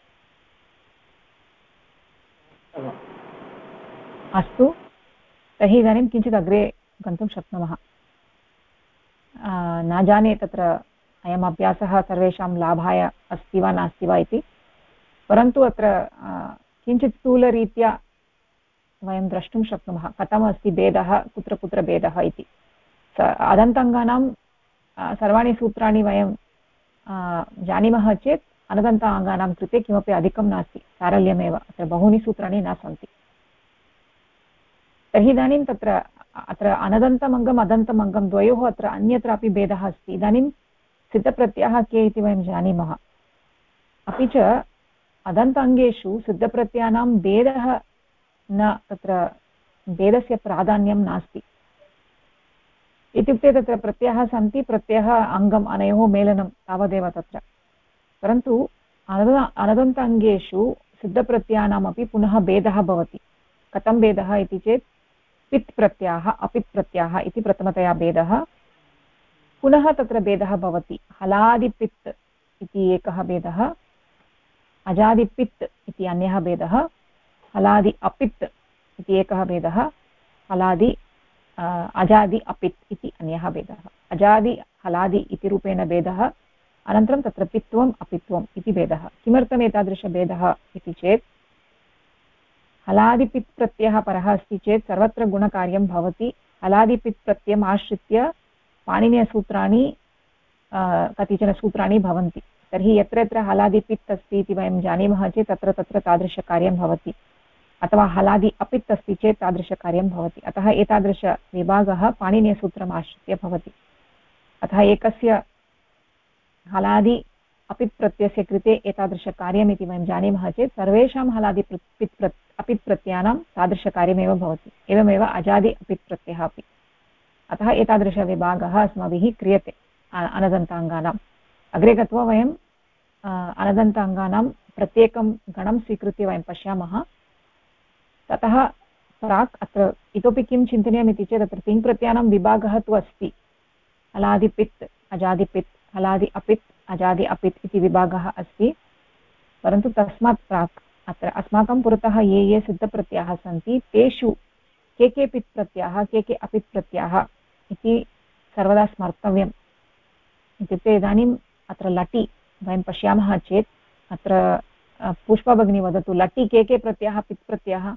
अस्तु, तर्हि इदानीं किञ्चित् अग्रे गन्तुं शक्नुमः। न जाने तत्र अयम् अभ्यासः सर्वेषां लाभाय अस्ति वा नास्ति वा इति, परन्तु अत्र किञ्चित् स्थूलरीत्या वयं द्रष्टुं शक्नुमः कथमस्ति भेदः, कुत्र कुत्र भेदः इति। अदन्ताङ्गानां सर्वाणि सूत्राणि वयं जानीमः चेत् अनदन्ताङ्गानां कृते किमपि अधिकं नास्ति, सारल्यमेव, अत्र बहूनि सूत्राणि न सन्ति। तर्हि इदानीं तत्र अत्र अनदन्तमङ्गम् अदन्तमङ्गं द्वयोः अत्र अन्यत्रापि भेदः अस्ति। इदानीं सिद्धप्रत्ययः के इति वयं जानीमः, अपि च अदन्ताङ्गेषु सिद्धप्रत्ययानां भेदः न, तत्र भेदस्य प्राधान्यं नास्ति। इत्युक्ते तत्र प्रत्ययाः सन्ति, प्रत्ययः अङ्गम्, अनयोः मेलनं तावदेव तत्र। परन्तु अनदन्ताङ्गेषु सिद्धप्रत्ययानामपि पुनः भेदः भवति। कथं भेदः इति चेत् पित् प्रत्ययः अपित् प्रत्ययः इति प्रथमतया भेदः। पुनः तत्र भेदः भवति, हलादिपित् इति एकः भेदः, अजादिपित् इति अन्यः भेदः, हलादि अपित् इति एकः भेदः, हलादि अजादि अपित् इति अन्यः भेदः। अजादि हलादि इति रूपेण भेदः, अनन्तरं तत्र पित्वम् अपित्वम् इति भेदः। किमर्थम् एतादृशभेदः इति चेत् हलादिपित् प्रत्ययः परः अस्ति चेत् सर्वत्र गुणकार्यं भवति। हलादिपित् प्रत्ययम् आश्रित्य पाणिनीयसूत्राणि कतिचन सूत्राणि भवन्ति। तर्हि यत्र यत्र हलादिपित् अस्ति इति वयं जानीमः चेत् तत्र तत्र तादृशकार्यं भवति, अथवा हलादि अपित् अस्ति चेत् तादृशकार्यं भवति। अतः एतादृशविभागः पाणिनीयसूत्रम् आश्रित्य भवति। अतः एकस्य हलादि अपित् प्रत्ययस्य कृते एतादृशकार्यम् इति वयं जानीमः चेत् सर्वेषां हलादि अपित् प्रत्ययानां तादृशकार्यमेव भवति। एवमेव अजादि अपित् प्रत्ययः अपि। अतः एतादृशविभागः अस्माभिः क्रियते अनदन्ताङ्गानाम्। अग्रे गत्वा वयं अनदन्ताङ्गानां प्रत्येकं गणं स्वीकृत्य वयं पश्यामः। ततः प्राक् अत्र इतोपि किं चिन्तनीयम् इति चेत् अत्र तिङ्प्रत्ययानां विभागः तु अस्ति, हलादिपित् अजादिपित्, हलादि अपित् अजादि अपित् इति विभागः अस्ति। परन्तु तस्मात् प्राक् अत्र अस्माकं पुरतः ये ये सिद्धप्रत्ययाः सन्ति तेषु के के पित् प्रत्ययाः, के के अपित् प्रत्ययाः इति सर्वदा स्मर्तव्यम्। इत्युक्ते इदानीम् अत्र लटि वयं पश्यामः चेत् अत्र पुष्पा भगिनी वदतु, लटि के के प्रत्ययाः पित् प्रत्ययः?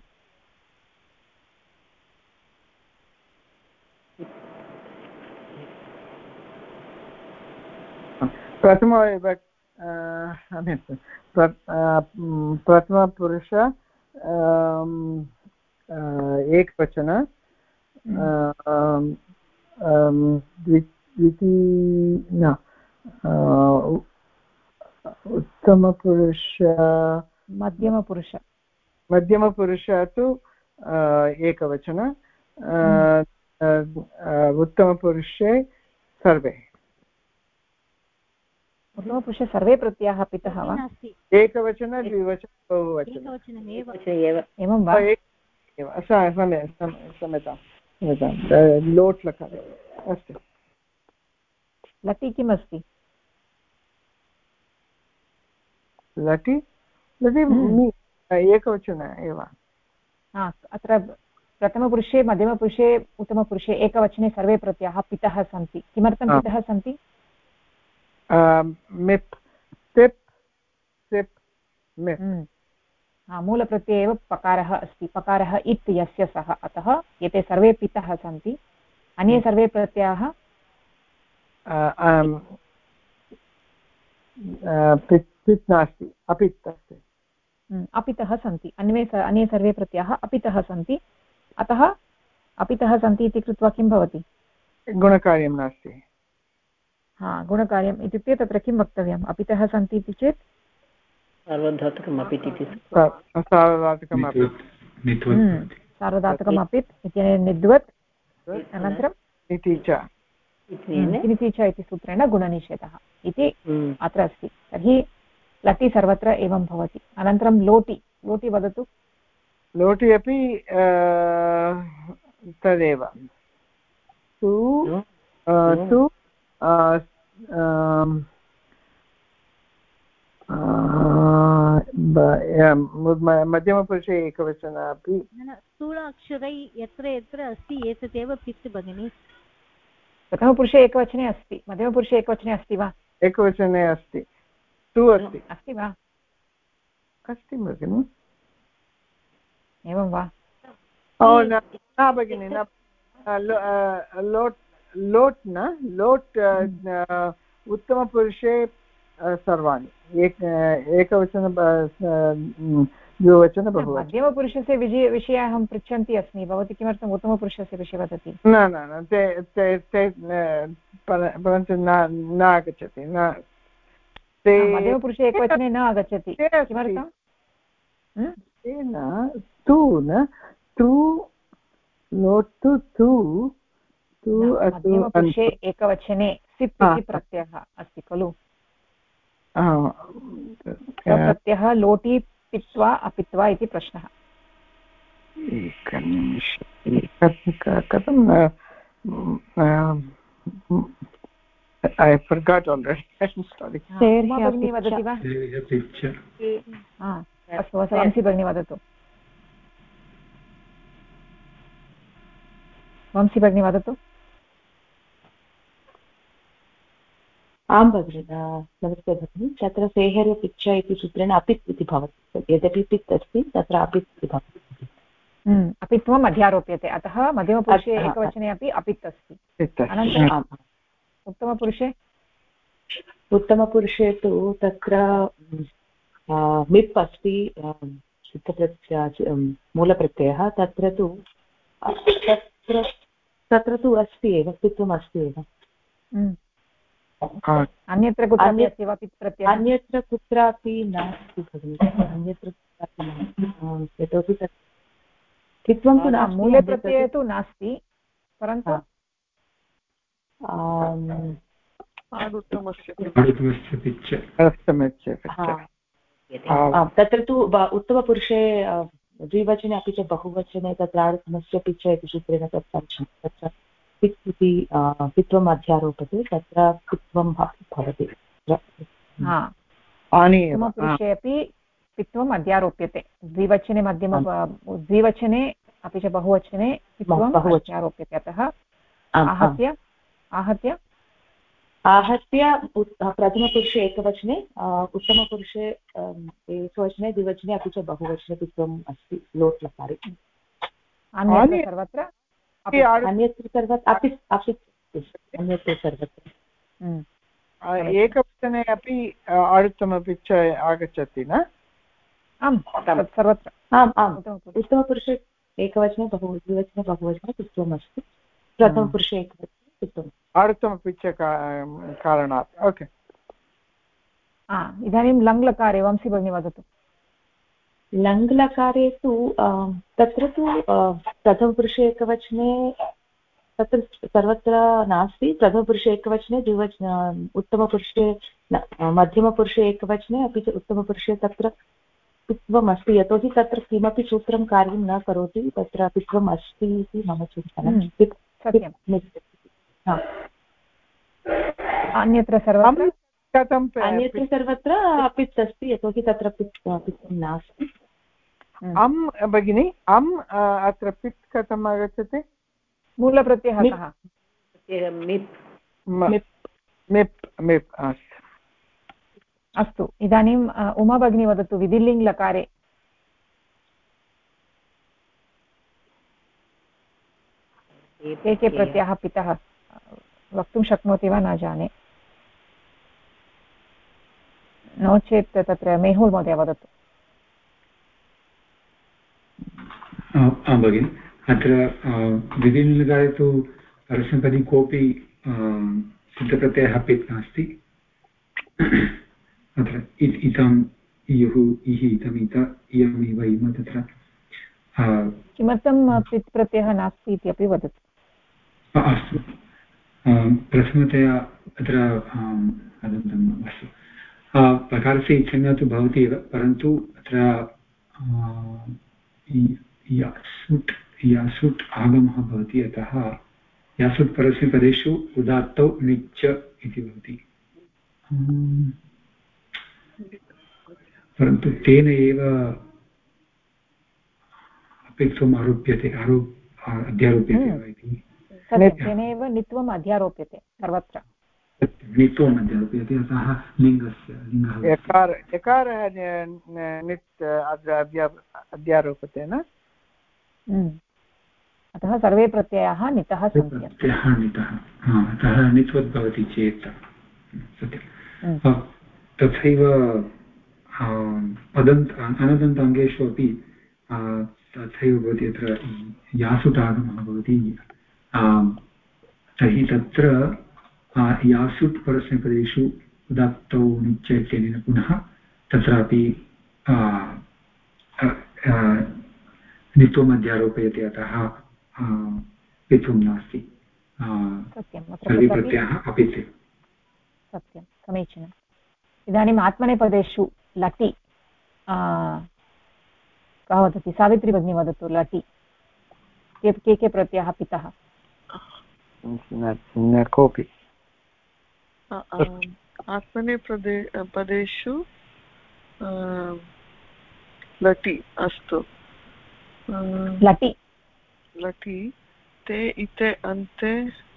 प्रथमपुरुष एकवचन, उत्तमपुरुष मध्यमपुरुष तु एकवचन, उत्तमपुरुषे सर्वे। उत्तमपुरुषे सर्वे प्रत्ययाः पितः वा? एकवचन, द्विवचन, बहुवचन एवं वा? क्षम्यतां लोट् लकारे अस्तु। लटि किमस्ति? लटि एकवचन एव। अत्र प्रथमपुरुषे, मध्यमपुरुषे, उत्तमपुरुषे एकवचने सर्वे प्रत्ययाः पितः सन्ति। किमर्थं पितः सन्ति? मिप्, तिप्, सिप्, मिप्। मूलप्रत्यये एव पकारः अस्ति, पकारः इत् यस्य सः, अतः एते सर्वे पितः सन्ति। अन्ये सर्वे प्रत्ययाः पित् नास्ति, अपित् अस्ति। अपितः सन्ति, अन्ये सर्वे प्रत्ययाः अपितः सन्ति, अतः अपितः सन्ति इति कृत्वा किं भवति? गुणकार्यं नास्ति। हा, गुणकार्यम् इत्युक्ते तत्र किं वक्तव्यम्? अपितः सन्ति इति चेत् सार्वधातुकम् अपित् इति सार्वधातुकम् अपित् इत्यनेन निद्वत्, अनन्तरं इति च इति सूत्रेण गुणनिषेधः इति अत्र अस्ति। तर्हि लटि सर्वत्र एवं भवति। अनन्तरं लोटि, लोटि वदतु। लोटि अपि तदेव, तु मध्यमपुरुषे एकवचन अपि स्थूलाक्षरै यत्र यत्र अस्ति एतदेव पित् भगिनि। प्रथमपुरुषे एकवचने अस्ति, मध्यमपुरुषे एकवचने अस्ति वा? एकवचने अस्ति, तु अस्ति। अस्ति वा? अस्ति भगिनि। एवं वा? न भगिनि, न लोट् न लोट् उत्तमपुरुषे सर्वाणि एकवचन द्विवचन बहुवचन। मध्यमपुरुषस्य विषये अहं पृच्छन्ती अस्मि, भवती किमर्थम् उत्तमपुरुषस्य विषये वदति? न न ते परन्तु न आगच्छति, न ते मध्यमपुरुषे एकवचने न आगच्छति, किमर्थं? तेन तु न तु लोटु तु मध्यमपुरुषे एकवचने सिप् इति प्रत्ययः अस्ति खलु? प्रत्ययः लोटि पित्वा अपित्वा इति प्रश्नः। कथं I forgot already. I'm sorry. भगिनी वदति वा? अस्तु, वंशी भगिनी वदतु। वंशी भगिनी वदतु। आं भगिनि, नमस्ते भगिनि। तत्र सेहर्य पिच्छ इति सूत्रेण अपित् इति भवति, यद्यपि पित् अस्ति तत्र अपित् इति भवति। अपित्वम् अध्यारोप्यते, अतः मध्यमपुरुषे एकवचने अपि अपित् अस्ति। अनन्तरम् उत्तमपुरुषे? उत्तमपुरुषे तु तत्र मिप् अस्ति, मूलप्रत्ययः, तत्र तु अस्ति एव, पित्वम् अस्ति एव। अन्यत्र कुत्रापि अस्ति वा पित् प्रत्ययः? अन्यत्र कुत्रापि नास्ति भगिनि, अन्यत्र कुत्रापि नास्ति, यतोहि तत् पित्वं तु नास्ति, मूलप्रत्ययः तु नास्ति, परन्तु तत्र तु उत्तमपुरुषे द्विवचने अपि च बहुवचने तत्र आरुत्तमस्य पिच्छ इति सूत्रेण तत्र पित् इति पित्वम् अध्यारोपते, तत्र पित्वं भवति। उत्तमपुरुषे अपि पित्वम् अध्यारोप्यते, द्विवचने द्विवचने अपि च बहुवचने पित्वम् अध्यारोप्यते, अतः आहत्य प्रथमपुरुषे एकवचने, उत्तमपुरुषे एकवचने, द्विवचने अपि च बहुवचने पित्वम् अस्ति लोट् लकारे। अन्यत्र सर्वत्र अन्यत्र सर्वत्र एकवचने अपि आरुत्तमपि च आगच्छति न? आम्, सर्वत्र। आम् आम्, उत्तमपुरुषे एकवचने द्विवचने बहुवचने पित्वम् अस्ति, प्रथमपुरुषे एकवचने पित्वम् आरुत्तमपि च कारणात्। ओके, इदानीं लङ्लकारे वंशी भगिनी वदतु। लङ्लकारे तु तत्र तु प्रथमपुरुषे एकवचने तत्र सर्वत्र नास्ति, प्रथमपुरुषे एकवचने उत्तमपुरुषे मध्यमपुरुषे एकवचने अपि च उत्तमपुरुषे तत्र पित्वम् अस्ति, यतोहि तत्र किमपि सूत्रं कार्यं न करोति, तत्र पित्वम् अस्ति इति मम चिन्तनं। अन्यत्र सर्वत्र अपित् अस्ति, यतोहि तत्र पित्वं नास्ति। भगिनि, अत्र पित् कथम् आगच्छति? मूलप्रत्ययः कः? मिप्। अस्तु, इदानीम् उमा भगिनी वदतु, विधिलिङ्ग् लकारे। के के प्रत्ययः पितः वक्तुं शक्नोति वा न जाने नो चेत् तत्र मेहुल् महोदय वदतु भगिनि अत्र विधिनिलकारे तु परस्मैपदी कोऽपि सिद्धप्रत्ययः पित् नास्ति अत्र इतम् इयुः इः इतम् इत इयम् इव इम तत्र किमर्थं पित् प्रत्ययः नास्ति इति अपि वदतु अस्तु प्रथमतया अत्र अस्तु प्रकारस्य इच्छन्या तु भवति एव परन्तु अत्र यासुट् आगमः भवति अतः यासुट् परस्मैपदेषु उदात्तौ निच्च इति भवति परन्तु तेन एव अपेक्षम् आरोप्यते अध्यारोप्यते वा इति तेनैव नित्वम् अध्यारोप्यते सर्वत्र नित्वम् अध्यारोप्यते अतः लिङ्गः यकारः नित् अध्यारोपते न अतः सर्वे प्रत्ययाः नितः सन्ति अतः नित्वत् भवति चेत् सत्यं तथैव अनदन्ताङ्गेषु अपि तथैव भवति अत्र यासुट् आगमः भवति तर्हि तत्र यासुट् परस्मैपदेषु उदात्तौ निच्च इत्यनेन पुनः तत्रापि नित्वम् अध्यारोपयति अतः पित्वं नास्ति सर्वे प्रत्ययाः अपित् सत्यं समीचीनम् इदानीम् आत्मनेपदेषु लटि कः वदति सावित्री भगिनी वदतु लटि के के प्रत्ययाः पितः न कोऽपि आत्मनेपदेषु लटि अस्तु लटि लटि ते इते अन्ते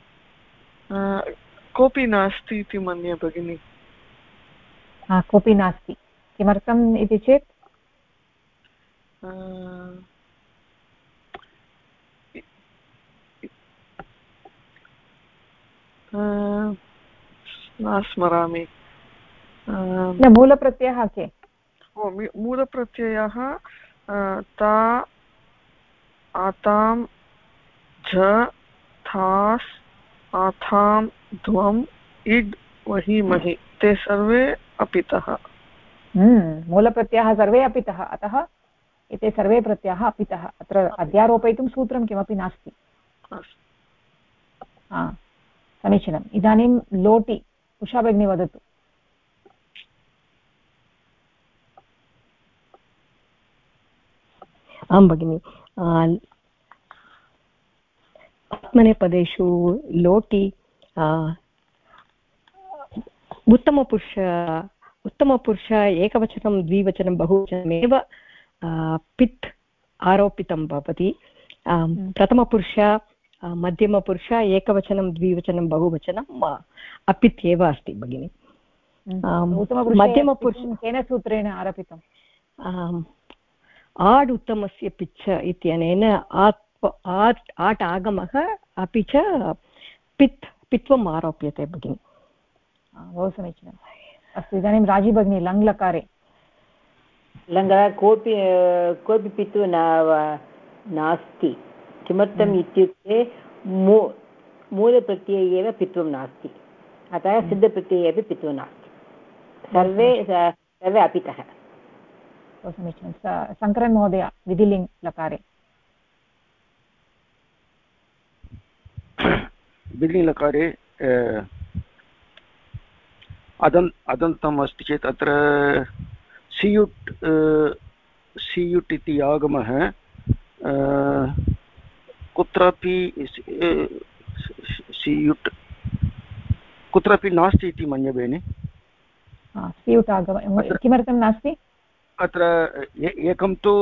कोऽपि नास्ति इति मन्ये भगिनि कोऽपि नास्ति किमर्थम् इति चेत् न स्मरामि मूलप्रत्ययः के मूलप्रत्ययः ता आतां झ थास् आथां ध्वम् इड् वहि महि ते सर्वे अपितः मूलप्रत्ययाः सर्वे अपितः अतः एते सर्वे प्रत्ययाः अपितः अत्र अध्यारोपयितुं सूत्रं किमपि नास्ति समीचीनम् इदानीं लोटि उषा भगिनी वदतु आं भगिनि आत्मनेपदेषु लोटि उत्तमपुरुष एकवचनं द्विवचनं बहुवचनमेव पित् आरोपितं भवति प्रथमपुरुष मध्यमपुरुष एकवचनं द्विवचनं बहुवचनम् अपित् एव अस्ति भगिनि मध्यमपुरुषं केन सूत्रेण आरोपितम् आड् उत्तमस्य पिच्छ इत्यनेन आट् आगमः अपि च पित्वम् आरोप्यते भगिनि बहु समीचीनम् अस्तु इदानीं राजी भगिनी लङ् लकारे कोऽपि पितुः नास्ति किमर्थम् इत्युक्ते मूलप्रत्यये एव पित्वं नास्ति अतः सिद्धप्रत्यये अपि पित्वं नास्ति सर्वे अपितः समीचीनं शङ्करन् महोदय विधिलिङ् लकारे विधिलिङ्लकारे अदन्तम् अस्ति चेत् अत्र सियुट् इति आगमः कुत्रापि सियुट् कुत्रापि नास्ति इति मन्ये बेनि सियुट् आगमः किमर्थं नास्ति अत्र एकं तु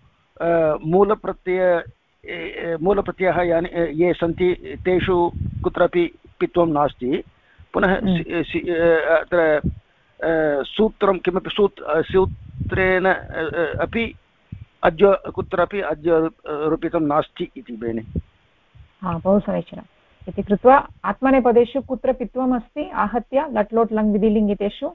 मूलप्रत्ययः यानि ये सन्ति तेषु कुत्रापि पित्वं नास्ति पुनः अत्र सूत्रं किमपि सूत्रेण अपि कुत्रापि अद्य रूपितं नास्ति इति बेनि बहु समीचीनम् इति कृत्वा आत्मनेपदेषु कुत्र पित्वम् अस्ति आहत्य लट् लोट् लङ् विधिलिङ् इत्येषु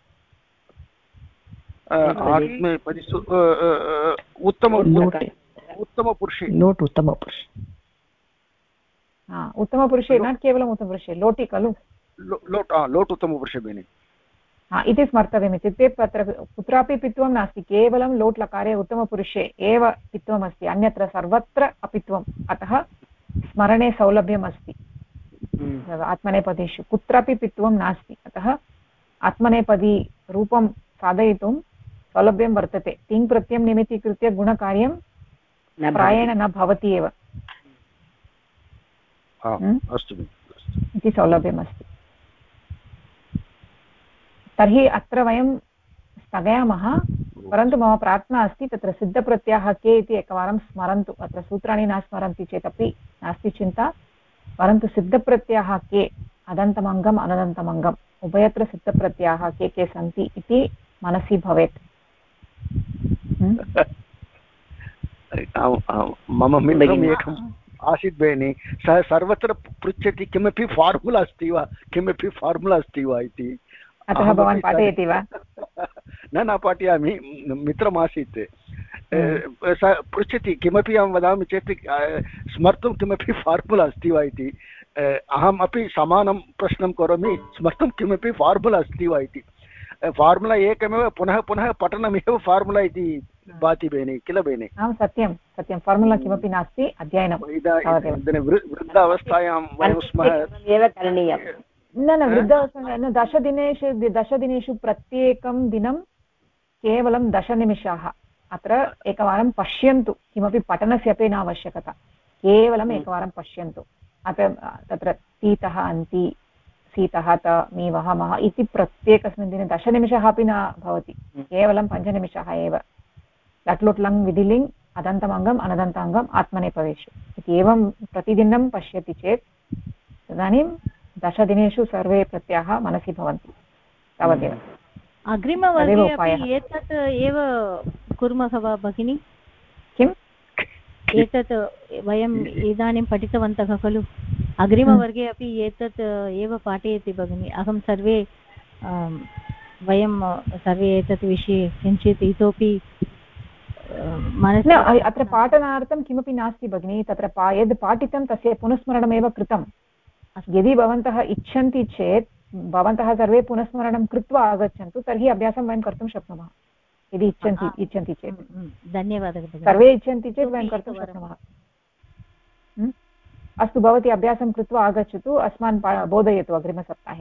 उत्तमपुरुषे न केवलम् उत्तमपुरुषे लोटि खलु लोट् उत्तमपुरुषे भगिनि इति स्मर्तव्यम् इत्युक्ते तत्र कुत्रापि पित्वं नास्ति केवलं लोट् लकारे उत्तमपुरुषे एव पित्वमस्ति अन्यत्र सर्वत्र अपित्वम् अतः स्मरणे सौलभ्यम् अस्ति आत्मनेपदेषु कुत्रापि पित्वं नास्ति अतः आत्मनेपदी रूपं साधयितुं सौलभ्यं वर्तते तिङ् प्रत्ययं निमित्तीकृत्य गुणकार्यं प्रायेण न भवति एव इति सौलभ्यमस्ति तर्हि अत्र वयं स्थगयामः परन्तु मम प्रार्थना अस्ति तत्र सिद्धप्रत्ययाः के इति एकवारं स्मरन्तु अत्र सूत्राणि न स्मरन्ति चेदपि नास्ति चिन्ता परन्तु सिद्धप्रत्ययाः के अदन्तमङ्गम् अनदन्तमङ्गम् उभयत्र सिद्धप्रत्ययाः के सन्ति इति मनसि भवेत् मम मित्रम् एकम् आसीत् भगिनि सः सर्वत्र पृच्छति किमपि फार्मुला अस्ति वा किमपि फार्मुला अस्ति वा इति अतः भवान् पाठयति वा न पाठयामि मित्रमासीत् सः पृच्छति किमपि अहं वदामि चेत् स्मर्तुं किमपि फार्मुला अस्ति वा इति अहम् अपि समानं प्रश्नं करोमि स्मर्तुं किमपि फार्मुला अस्ति वा इति फार्मुला एकमेव पुनः पुनः पठनमेव फार्मुला इति भाति भगिनि किल भगिनि आं सत्यं सत्यं फार्मुला किमपि नास्ति अध्ययनं वृद्धावस्थायां वयं स्मः एव करणीयं न वृद्धावस्था दशदिनेषु प्रत्येकं दिनं केवलं 10 निमिषाः अत्र एकवारं पश्यन्तु किमपि पठनस्य अपि न आवश्यकता केवलम् एकवारं पश्यन्तु अत्र तत्र तीतः अन्ति सीतः त मी वहामः इति प्रत्येकस्मिन् दिने 10 निमिषाः अपि न भवति केवलं 5 निमिषाः एव लट् लोट् लङ् विधिलिङ् अदन्तमङ्गम् अनदन्ताङ्गम् आत्मनेपदेषु इति एवं प्रतिदिनं पश्यति चेत् तदानीं 10 दिनेषु सर्वे प्रत्ययाः मनसि भवन्ति तावदेव अग्रिमवर्गे अपि एतत् एव कुर्मः वा भगिनि किम् एतत् वयम् इदानीं पठितवन्तः खलु अग्रिमवर्गे अपि एतत् एव पाठयति भगिनि अहं वयं सर्वे एतत् विषये किञ्चित् इतोपि मनसि अत्र पाठनार्थं किमपि नास्ति भगिनि तत्र यद् पाठितं तस्य पुनस्मरणमेव कृतं यदि भवन्तः इच्छन्ति चेत् भवन्तः सर्वे पुनस्मरणं कृत्वा आगच्छन्तु तर्हि अभ्यासं वयं कर्तुं शक्नुमः यदि इच्छन्ति चेत् धन्यवादः सर्वे इच्छन्ति चेत् वयं कर्तुं शक्नुमः अस्तु भवती अभ्यासं कृत्वा आगच्छतु अस्मान् बोधयतु अग्रिमसप्ताहे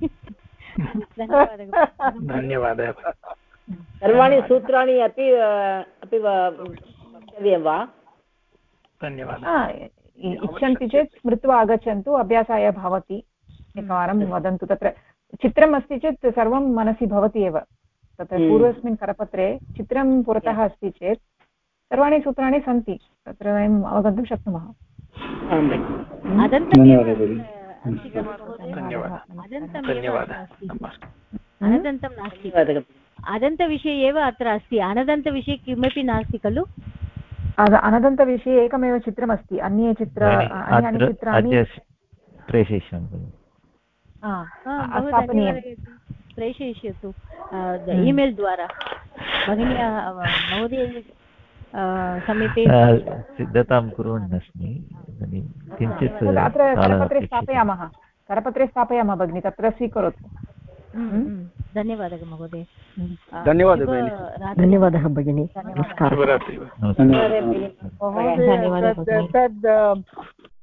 धन्यवादः सर्वाणि सूत्राणि अपि वक्तव्यं वा धन्यवादः इच्छन्ति चेत् स्मृत्वा आगच्छन्तु अभ्यासाय भवति एकवारं वदन्तु तत्र चित्रम् अस्ति चेत् सर्वं मनसि भवति एव तत्र पूर्वस्मिन् करपत्रे चित्रं पुरतः अस्ति चेत् सर्वाणि सूत्राणि सन्ति तत्र वयम् अवगन्तुं शक्नुमः अनदन्तं नास्ति अदन्तविषये एव अत्र अस्ति अनदन्तविषये किमपि नास्ति खलु अनदन्तविषये एकमेव चित्रमस्ति अन्ये अन्यानि चित्राणि प्रेषयिष्यतु ईमेल् द्वारा भगिनी महोदय समीपे सिद्धतां कुर्वन् अस्मि किञ्चित् अत्र करपत्रे स्थापयामः भगिनि तत्र स्वीकरोतु धन्यवादः महोदय धन्यवादः भगिनि नमस्कारः धन्यवादः